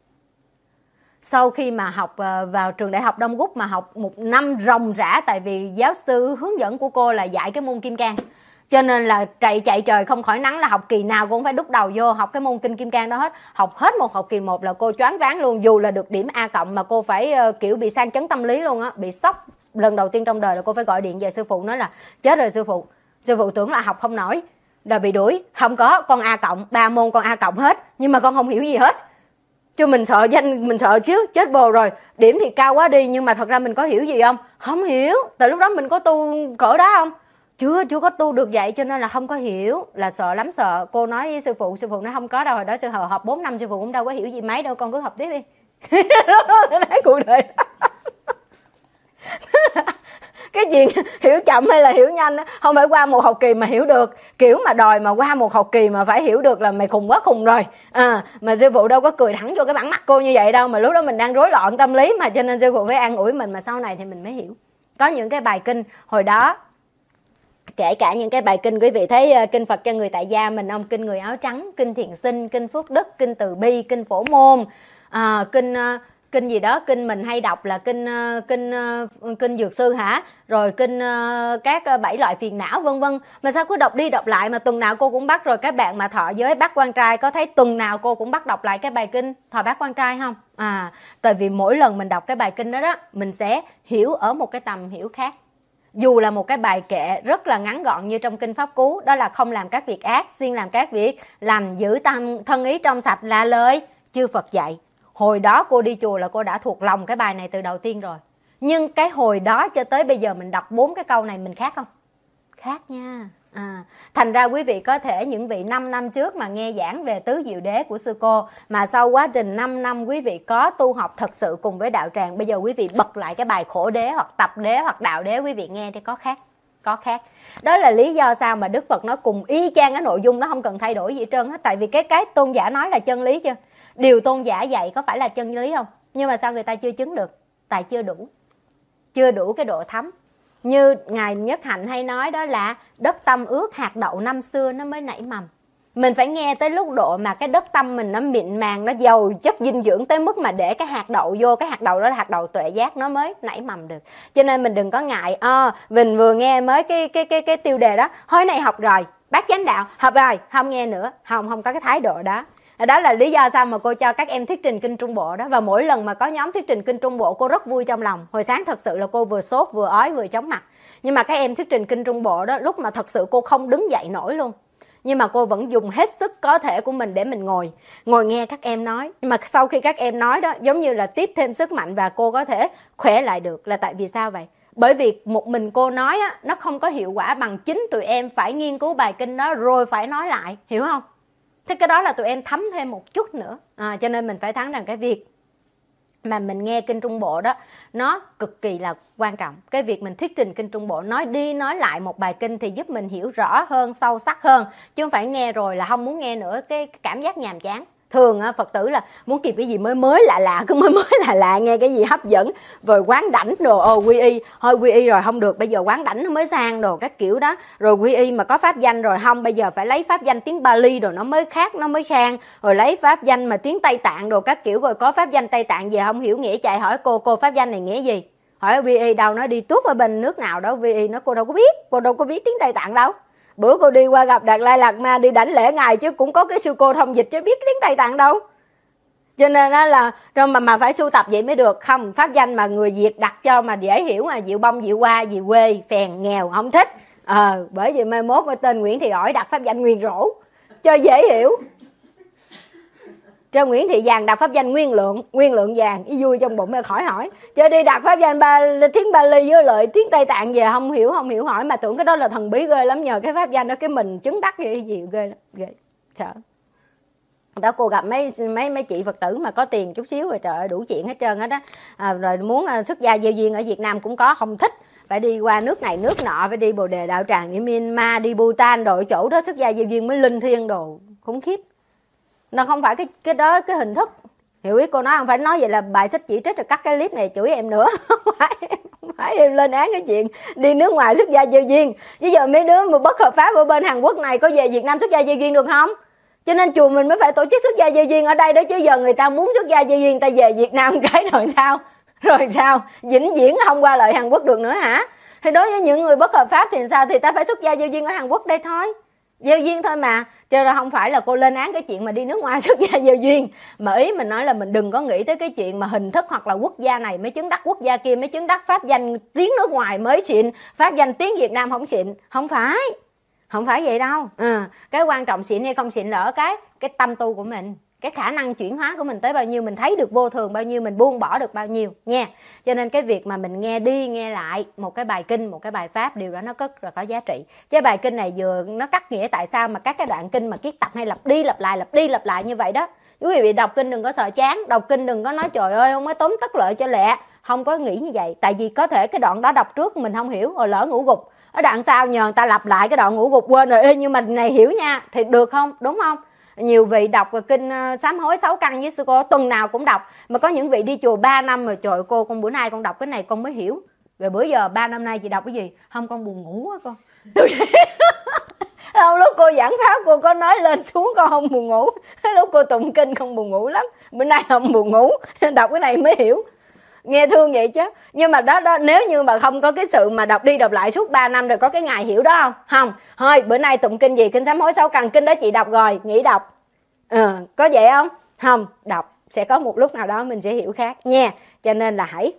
Sau khi mà học vào trường đại học Đông Quốc mà học một năm ròng rã, tại vì giáo sư hướng dẫn của cô là dạy cái môn Kim Cang, cho nên là chạy chạy trời không khỏi nắng, là học kỳ nào cũng phải đút đầu vô học cái môn kinh Kim Cang đó hết. Học hết một học kỳ một là cô choáng váng luôn, dù là được điểm A cộng mà cô phải uh, kiểu bị sang chấn tâm lý luôn á, bị sốc. Lần đầu tiên trong đời là cô phải gọi điện về sư phụ nói là chết rồi sư phụ, sư phụ tưởng là học không nổi, rồi bị đuổi. Không có, con A cộng, ba môn con A cộng hết, nhưng mà con không hiểu gì hết. Chứ mình sợ danh, mình sợ chứ, chết bồ rồi, điểm thì cao quá đi, nhưng mà thật ra mình có hiểu gì không? Không hiểu, tại lúc đó mình có tu cỡ đó không? Chưa, chưa có tu được vậy, cho nên là không có hiểu, là sợ lắm sợ. Cô nói với sư phụ, sư phụ nói không có đâu, hồi đó sư hờ học bốn năm sư phụ cũng đâu có hiểu gì mấy đâu, con cứ học tiếp đi. Nói cuộc đời cái chuyện hiểu chậm hay là hiểu nhanh đó, không phải qua một học kỳ mà hiểu được. Kiểu mà đòi mà qua một học kỳ mà phải hiểu được là mày khùng quá khùng rồi. À, mà sư phụ đâu có cười thẳng vô cái bản mặt cô như vậy đâu, mà lúc đó mình đang rối loạn tâm lý mà, cho nên sư phụ phải an ủi mình, mà sau này thì mình mới hiểu. Có những cái bài kinh hồi đó, kể cả những cái bài kinh quý vị thấy uh, kinh Phật cho người tại gia mình không, kinh người áo trắng, kinh thiện sinh, kinh phước đức, kinh từ bi, kinh phổ môn, à, kinh uh, kinh gì đó, kinh mình hay đọc là kinh uh, kinh uh, kinh dược sư hả, rồi kinh uh, các uh, bảy loại phiền não vân vân. Mà sao cứ đọc đi đọc lại mà tuần nào cô cũng bắt? Rồi các bạn mà thọ giới Bát Quan Trai có thấy tuần nào cô cũng bắt đọc lại cái bài kinh thọ Bát Quan Trai không? À, tại vì mỗi lần mình đọc cái bài kinh đó đó, mình sẽ hiểu ở một cái tầm hiểu khác. Dù là một cái bài kệ rất là ngắn gọn như trong kinh Pháp Cú, đó là không làm các việc ác, siêng làm các việc lành, giữ tâm thân ý trong sạch là lời chư Phật dạy. Hồi đó cô đi chùa là cô đã thuộc lòng cái bài này từ đầu tiên rồi. Nhưng cái hồi đó cho tới bây giờ mình đọc bốn cái câu này mình khác không? Khác nha. À, thành ra quý vị có thể những vị năm năm trước mà nghe giảng về tứ diệu đế của sư cô, mà sau quá trình năm năm quý vị có tu học thật sự cùng với đạo tràng, bây giờ quý vị bật lại cái bài khổ đế hoặc tập đế hoặc đạo đế, quý vị nghe thì có khác. Có khác. Đó là lý do sao mà Đức Phật nói cùng y chang cái nội dung, nó không cần thay đổi gì hết trơn hết. Tại vì cái cái tôn giả nói là chân lý chưa? Điều tôn giả dạy có phải là chân lý không? Nhưng mà sao người ta chưa chứng được? Tại chưa đủ. Chưa đủ cái độ thấm. Như Ngài Nhất Hạnh hay nói đó là đất tâm ướt hạt đậu năm xưa nó mới nảy mầm. Mình phải nghe tới lúc độ mà cái đất tâm mình nó mịn màng, nó giàu chất dinh dưỡng tới mức mà để cái hạt đậu vô, cái hạt đậu đó là hạt đậu tuệ giác, nó mới nảy mầm được. Cho nên mình đừng có ngại, à, mình vừa nghe mới cái cái cái cái tiêu đề đó, hồi này học rồi, bát chánh đạo, học rồi, không nghe nữa, không không có cái thái độ đó. Đó là lý do sao mà cô cho các em thuyết trình kinh Trung Bộ đó. Và mỗi lần mà có nhóm thuyết trình kinh Trung Bộ cô rất vui trong lòng. Hồi sáng thật sự là cô vừa sốt, vừa ói, vừa chóng mặt. Nhưng mà các em thuyết trình kinh Trung Bộ đó, lúc mà thật sự cô không đứng dậy nổi luôn, nhưng mà cô vẫn dùng hết sức có thể của mình để mình ngồi Ngồi nghe các em nói. Nhưng mà sau khi các em nói đó, giống như là tiếp thêm sức mạnh và cô có thể khỏe lại được. Là tại vì sao vậy? Bởi vì một mình cô nói á, nó không có hiệu quả bằng chính tụi em phải nghiên cứu bài kinh đó rồi phải nói lại, hiểu không? Thế cái đó là tụi em thấm thêm một chút nữa. À, cho nên mình phải thắng rằng cái việc mà mình nghe kinh Trung Bộ đó nó cực kỳ là quan trọng. Cái việc mình thuyết trình kinh Trung Bộ, nói đi nói lại một bài kinh thì giúp mình hiểu rõ hơn, sâu sắc hơn, chứ không phải nghe rồi là không muốn nghe nữa, cái cảm giác nhàm chán. Thường Phật tử là muốn kịp cái gì mới mới lạ lạ, cứ mới mới lạ lạ, nghe cái gì hấp dẫn, rồi quán đảnh đồ, ồ quy y, thôi quy y rồi không được, bây giờ quán đảnh nó mới sang đồ các kiểu đó, rồi quy y mà có pháp danh rồi không, bây giờ phải lấy pháp danh tiếng Bali rồi nó mới khác, nó mới sang, rồi lấy pháp danh mà tiếng Tây Tạng đồ các kiểu, rồi có pháp danh Tây Tạng về không hiểu nghĩa, chạy hỏi cô, cô pháp danh này nghĩa gì? Hỏi quy y đâu, nó đi tuốt ở bên nước nào đó quy y, nó cô đâu có biết, cô đâu có biết tiếng Tây Tạng đâu. Bữa cô đi qua gặp Đạt Lai Lạt Ma đi đảnh lễ ngài chứ cũng có cái sư cô thông dịch chứ biết tiếng Tây Tạng đâu. Cho nên đó là rồi mà mà phải sưu tập vậy mới được. Không, pháp danh mà người Việt đặt cho mà dễ hiểu mà Diệu Bông, Diệu Hoa, Diệu Quê, phèn, nghèo không thích. Ờ, bởi vì mai mốt cái tên Nguyễn Thị Ỏi đặt pháp danh Nguyên Rỗ cho dễ hiểu. Cho Nguyễn Thị Vàng đặt pháp danh Nguyên Lượng, Nguyên Lượng vàng, ý vui trong bụng mà khỏi hỏi. Cho đi đặt pháp danh ba, tiếng Bali với lợi tiếng Tây Tạng về không hiểu không hiểu hỏi mà tưởng cái đó là thần bí ghê lắm, nhờ cái pháp danh đó cái mình chứng đắc gì gì ghê lắm, ghê sợ. Đó cô gặp mấy mấy mấy chị Phật tử mà có tiền chút xíu rồi trời ơi đủ chuyện hết trơn hết á. À, rồi muốn xuất gia gieo duyên ở Việt Nam cũng có, không thích phải đi qua nước này nước nọ, phải đi Bồ Đề đạo tràng, đi Myanmar, đi Bhutan đồ, chỗ đó xuất gia gieo duyên mới linh thiêng đồ, khủng khiếp. Nó không phải cái cái đó cái hình thức, hiểu ý cô nói không? Phải nói vậy là bài xích chỉ trích rồi cắt cái clip này chửi em nữa. Không phải, không phải em lên án cái chuyện đi nước ngoài xuất gia gieo duyên. Chứ giờ mấy đứa mà bất hợp pháp ở bên Hàn Quốc này có về Việt Nam xuất gia gieo duyên được không? Cho nên chùa mình mới phải tổ chức xuất gia gieo duyên ở đây đó, chứ giờ người ta muốn xuất gia gieo duyên ta về Việt Nam cái rồi sao? Rồi sao? Vĩnh viễn không qua lại Hàn Quốc được nữa hả? Thì đối với những người bất hợp pháp thì sao? Thì ta phải xuất gia gieo duyên ở Hàn Quốc đây thôi. Gieo duyên thôi mà. Cho nên không phải là cô lên án cái chuyện mà đi nước ngoài xuất gia gieo duyên, mà ý mình nói là mình đừng có nghĩ tới cái chuyện mà hình thức hoặc là quốc gia này mới chứng đắc, quốc gia kia mới chứng đắc, pháp danh tiếng nước ngoài mới xịn, pháp danh tiếng Việt Nam không xịn. Không phải, không phải vậy đâu. Ừ. Cái quan trọng xịn hay không xịn là ở cái cái tâm tu của mình, cái khả năng chuyển hóa của mình tới bao nhiêu, mình thấy được vô thường bao nhiêu, mình buông bỏ được bao nhiêu nha. Cho nên cái việc mà mình nghe đi nghe lại một cái bài kinh, một cái bài pháp, điều đó nó rất là có giá trị. Chứ bài kinh này vừa nó cắt nghĩa tại sao mà các cái đoạn kinh mà kiết tập hay lặp đi lặp lại lặp đi lặp lại như vậy đó, Quý vị đọc kinh đừng có sợ chán, đọc kinh đừng có nói trời ơi không có tóm tắt lợi cho lẹ, không có nghĩ như vậy. Tại vì có thể cái đoạn đó đọc trước mình không hiểu rồi lỡ ngủ gục, ở đoạn sau nhờ người ta lặp lại cái đoạn ngủ gục quên rồi. Ê, nhưng mà này hiểu nha thì được không, đúng không? Nhiều vị đọc kinh sám hối sáu căn với sư cô tuần nào cũng đọc, mà có những vị đi chùa ba năm rồi, trời cô con bữa nay con đọc cái này con mới hiểu. Rồi bữa giờ ba năm nay chị đọc cái gì? Không, con buồn ngủ quá con. Lúc cô giảng pháp cô có nói lên xuống con không buồn ngủ, lúc cô tụng kinh con buồn ngủ lắm, bữa nay không buồn ngủ, đọc cái này mới hiểu. Nghe thương vậy chứ. Nhưng mà đó đó nếu như mà không có cái sự mà đọc đi đọc lại suốt ba năm rồi có cái ngày hiểu đó không? Không. Thôi bữa nay tụng kinh gì? Kinh sám hối sáu căn, kinh đó chị đọc rồi, nghỉ đọc. Ừ, có vậy không? Không, đọc sẽ có một lúc nào đó mình sẽ hiểu khác nha. Cho nên là hãy,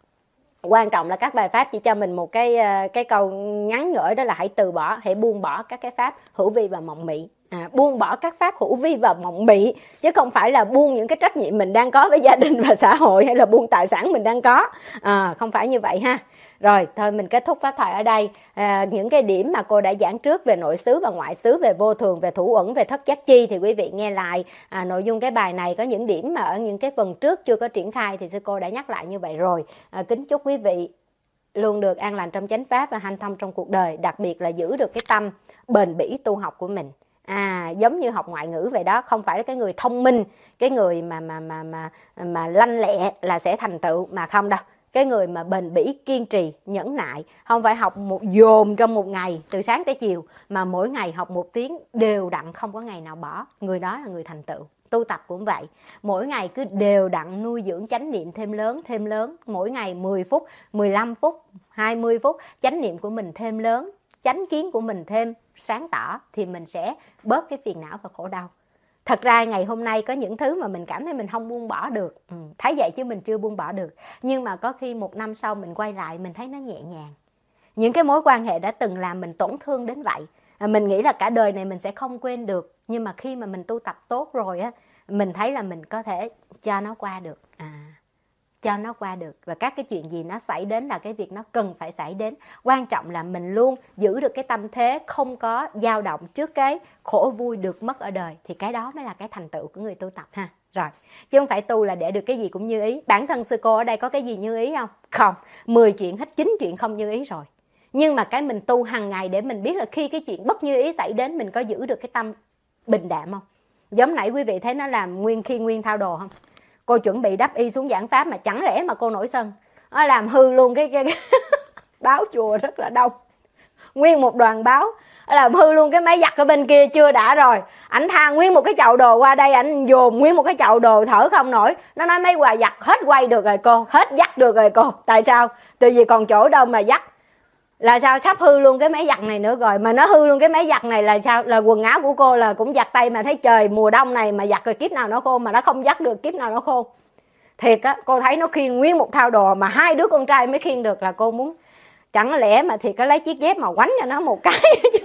quan trọng là các bài pháp chỉ cho mình một cái cái câu ngắn ngủi, đó là hãy từ bỏ, hãy buông bỏ các cái pháp hữu vi và mộng mị. À, buông bỏ các pháp hữu vi và mộng mị, chứ không phải là buông những cái trách nhiệm mình đang có với gia đình và xã hội, hay là buông tài sản mình đang có. À, không phải như vậy ha. Rồi thôi mình kết thúc pháp thoại ở đây. À, những cái điểm mà cô đã giảng trước về nội xứ và ngoại xứ, về vô thường, về thủ uẩn, về thất giác chi thì quý vị nghe lại à, nội dung cái bài này. Có những điểm mà ở những cái phần trước chưa có triển khai thì sư cô đã nhắc lại như vậy rồi. À, kính chúc quý vị luôn được an lành trong chánh pháp và hanh thông trong cuộc đời, đặc biệt là giữ được cái tâm bền bỉ tu học của mình. À, giống như học ngoại ngữ vậy đó, không phải cái người thông minh, cái người mà mà mà mà mà lanh lẹ là sẽ thành tựu, mà không đâu. Cái người mà bền bỉ, kiên trì, nhẫn nại, không phải học một dồn trong một ngày từ sáng tới chiều, mà mỗi ngày học một tiếng đều đặn, không có ngày nào bỏ, người đó là người thành tựu. Tu tập cũng vậy, mỗi ngày cứ đều đặn nuôi dưỡng chánh niệm thêm lớn thêm lớn, mỗi ngày mười phút, mười lăm phút, hai mươi phút chánh niệm của mình thêm lớn, chánh kiến của mình thêm sáng tỏ, thì mình sẽ bớt cái phiền não và khổ đau. Thật ra ngày hôm nay có những thứ mà mình cảm thấy mình không buông bỏ được, ừ, thấy vậy chứ mình chưa buông bỏ được. Nhưng mà có khi một năm sau mình quay lại mình thấy nó nhẹ nhàng. Những cái mối quan hệ đã từng làm mình tổn thương đến vậy, mình nghĩ là cả đời này mình sẽ không quên được. Nhưng mà khi mà mình tu tập tốt rồi á, mình thấy là mình có thể cho nó qua được. À, cho nó qua được. Và các cái chuyện gì nó xảy đến là cái việc nó cần phải xảy đến. Quan trọng là mình luôn giữ được cái tâm thế không có dao động trước cái khổ vui được mất ở đời, thì cái đó mới là cái thành tựu của người tu tập ha. Rồi, chứ không phải tu là để được cái gì cũng như ý. Bản thân sư cô ở đây có cái gì như ý không? Không, mười chuyện hết chín chuyện không như ý rồi. Nhưng mà cái mình tu hàng ngày để mình biết là khi cái chuyện bất như ý xảy đến, mình có giữ được cái tâm bình đạm không? Giống nãy quý vị thấy nó làm nguyên khi nguyên thao đồ không? Cô chuẩn bị đắp y xuống giảng pháp mà chẳng lẽ mà cô nổi sân. Nó làm hư luôn cái, cái, cái báo chùa rất là đông. Nguyên một đoàn báo. Nó làm hư luôn cái máy giặt ở bên kia chưa đã rồi. Ảnh tha nguyên một cái chậu đồ qua đây, ảnh dồn nguyên một cái chậu đồ thở không nổi. Nó nói mấy quà giặt hết quay được rồi cô, hết dắt được rồi cô. Tại sao? Tại vì còn chỗ đâu mà dắt. Là sao? Sắp hư luôn cái máy giặt này nữa rồi. Mà nó hư luôn cái máy giặt này là sao? Là quần áo của cô là cũng giặt tay, mà thấy trời mùa đông này mà giặt rồi kiếp nào nó khô, mà nó không giặt được kiếp nào nó khô. Thiệt á, cô thấy nó khiêng nguyên một thao đồ mà hai đứa con trai mới khiêng được, là cô muốn chẳng lẽ mà thiệt có lấy chiếc dép mà quánh cho nó một cái.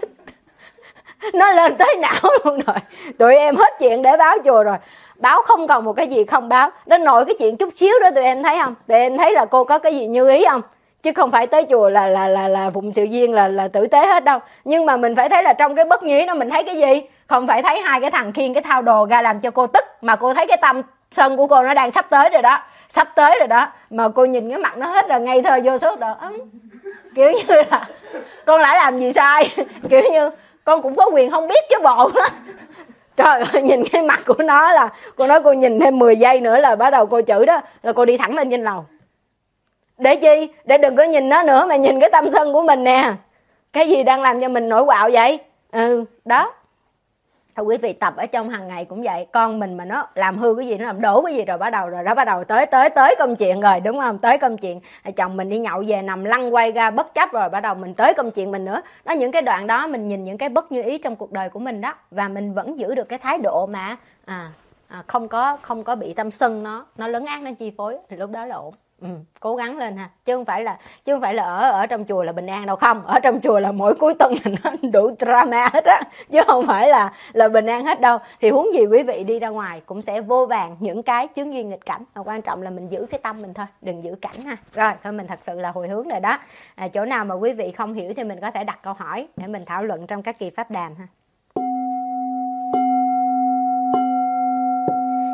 Nó lên tới não luôn rồi. Tụi em hết chuyện để báo chùa rồi, báo không còn một cái gì không báo. Đến nỗi cái chuyện chút xíu đó tụi em thấy không? Tụi em thấy là cô có cái gì như ý không? Chứ không phải tới chùa là là là là phụng sự viên là là tử tế hết đâu. Nhưng mà mình phải thấy là trong cái bất như ý đó mình thấy cái gì? Không phải thấy hai cái thằng khiêng cái thao đồ ra làm cho cô tức, mà cô thấy cái tâm sân của cô nó đang sắp tới rồi đó, sắp tới rồi đó. Mà cô nhìn cái mặt nó hết là ngây thơ vô số tờ ấm, kiểu như là con đã làm gì sai. Kiểu như con cũng có quyền không biết chứ bộ. Trời ơi, nhìn cái mặt của nó là cô nói cô nhìn thêm mười giây nữa là bắt đầu cô chửi đó, là cô đi thẳng lên trên lầu. Để chi? Để đừng có nhìn nó nữa mà nhìn cái tâm sân của mình nè. Cái gì đang làm cho mình nổi quạo vậy? Ừ, đó. Thôi quý vị tập ở trong hàng ngày cũng vậy. Con mình mà nó làm hư cái gì, nó làm đổ cái gì rồi bắt đầu rồi đó, bắt đầu tới tới tới công chuyện rồi, đúng không? Tới công chuyện. Chồng mình đi nhậu về nằm lăn quay ra bất chấp rồi, bắt đầu mình tới công chuyện mình nữa. Đó, những cái đoạn đó mình nhìn những cái bất như ý trong cuộc đời của mình đó, và mình vẫn giữ được cái thái độ mà à, à, không có không có bị tâm sân nó nó lấn át, nó chi phối, thì lúc đó là ổn. Ừ, cố gắng lên ha, chứ không phải là chứ không phải là ở ở trong chùa là bình an đâu. Không, ở trong chùa là mỗi cuối tuần là nó đủ drama hết á, chứ không phải là là bình an hết đâu. Thì huống gì quý vị đi ra ngoài cũng sẽ vô vàn những cái chướng duyên nghịch cảnh, mà quan trọng là mình giữ cái tâm mình thôi, đừng giữ cảnh ha. Rồi thôi mình thật sự là hồi hướng rồi đó. À, chỗ nào mà quý vị không hiểu thì mình có thể đặt câu hỏi để mình thảo luận trong các kỳ pháp đàm ha.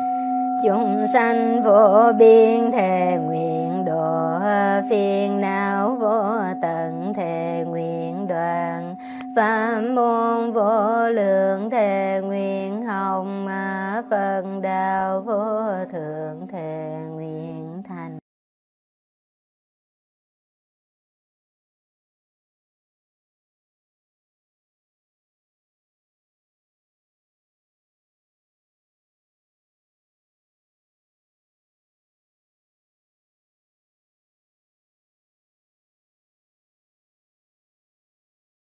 chúng sanh vô biên thề nguyện độ phiền não vô tận thề nguyện đoạn pháp môn vô lượng thề nguyện hồng Phật đạo vô thượng thề nguyện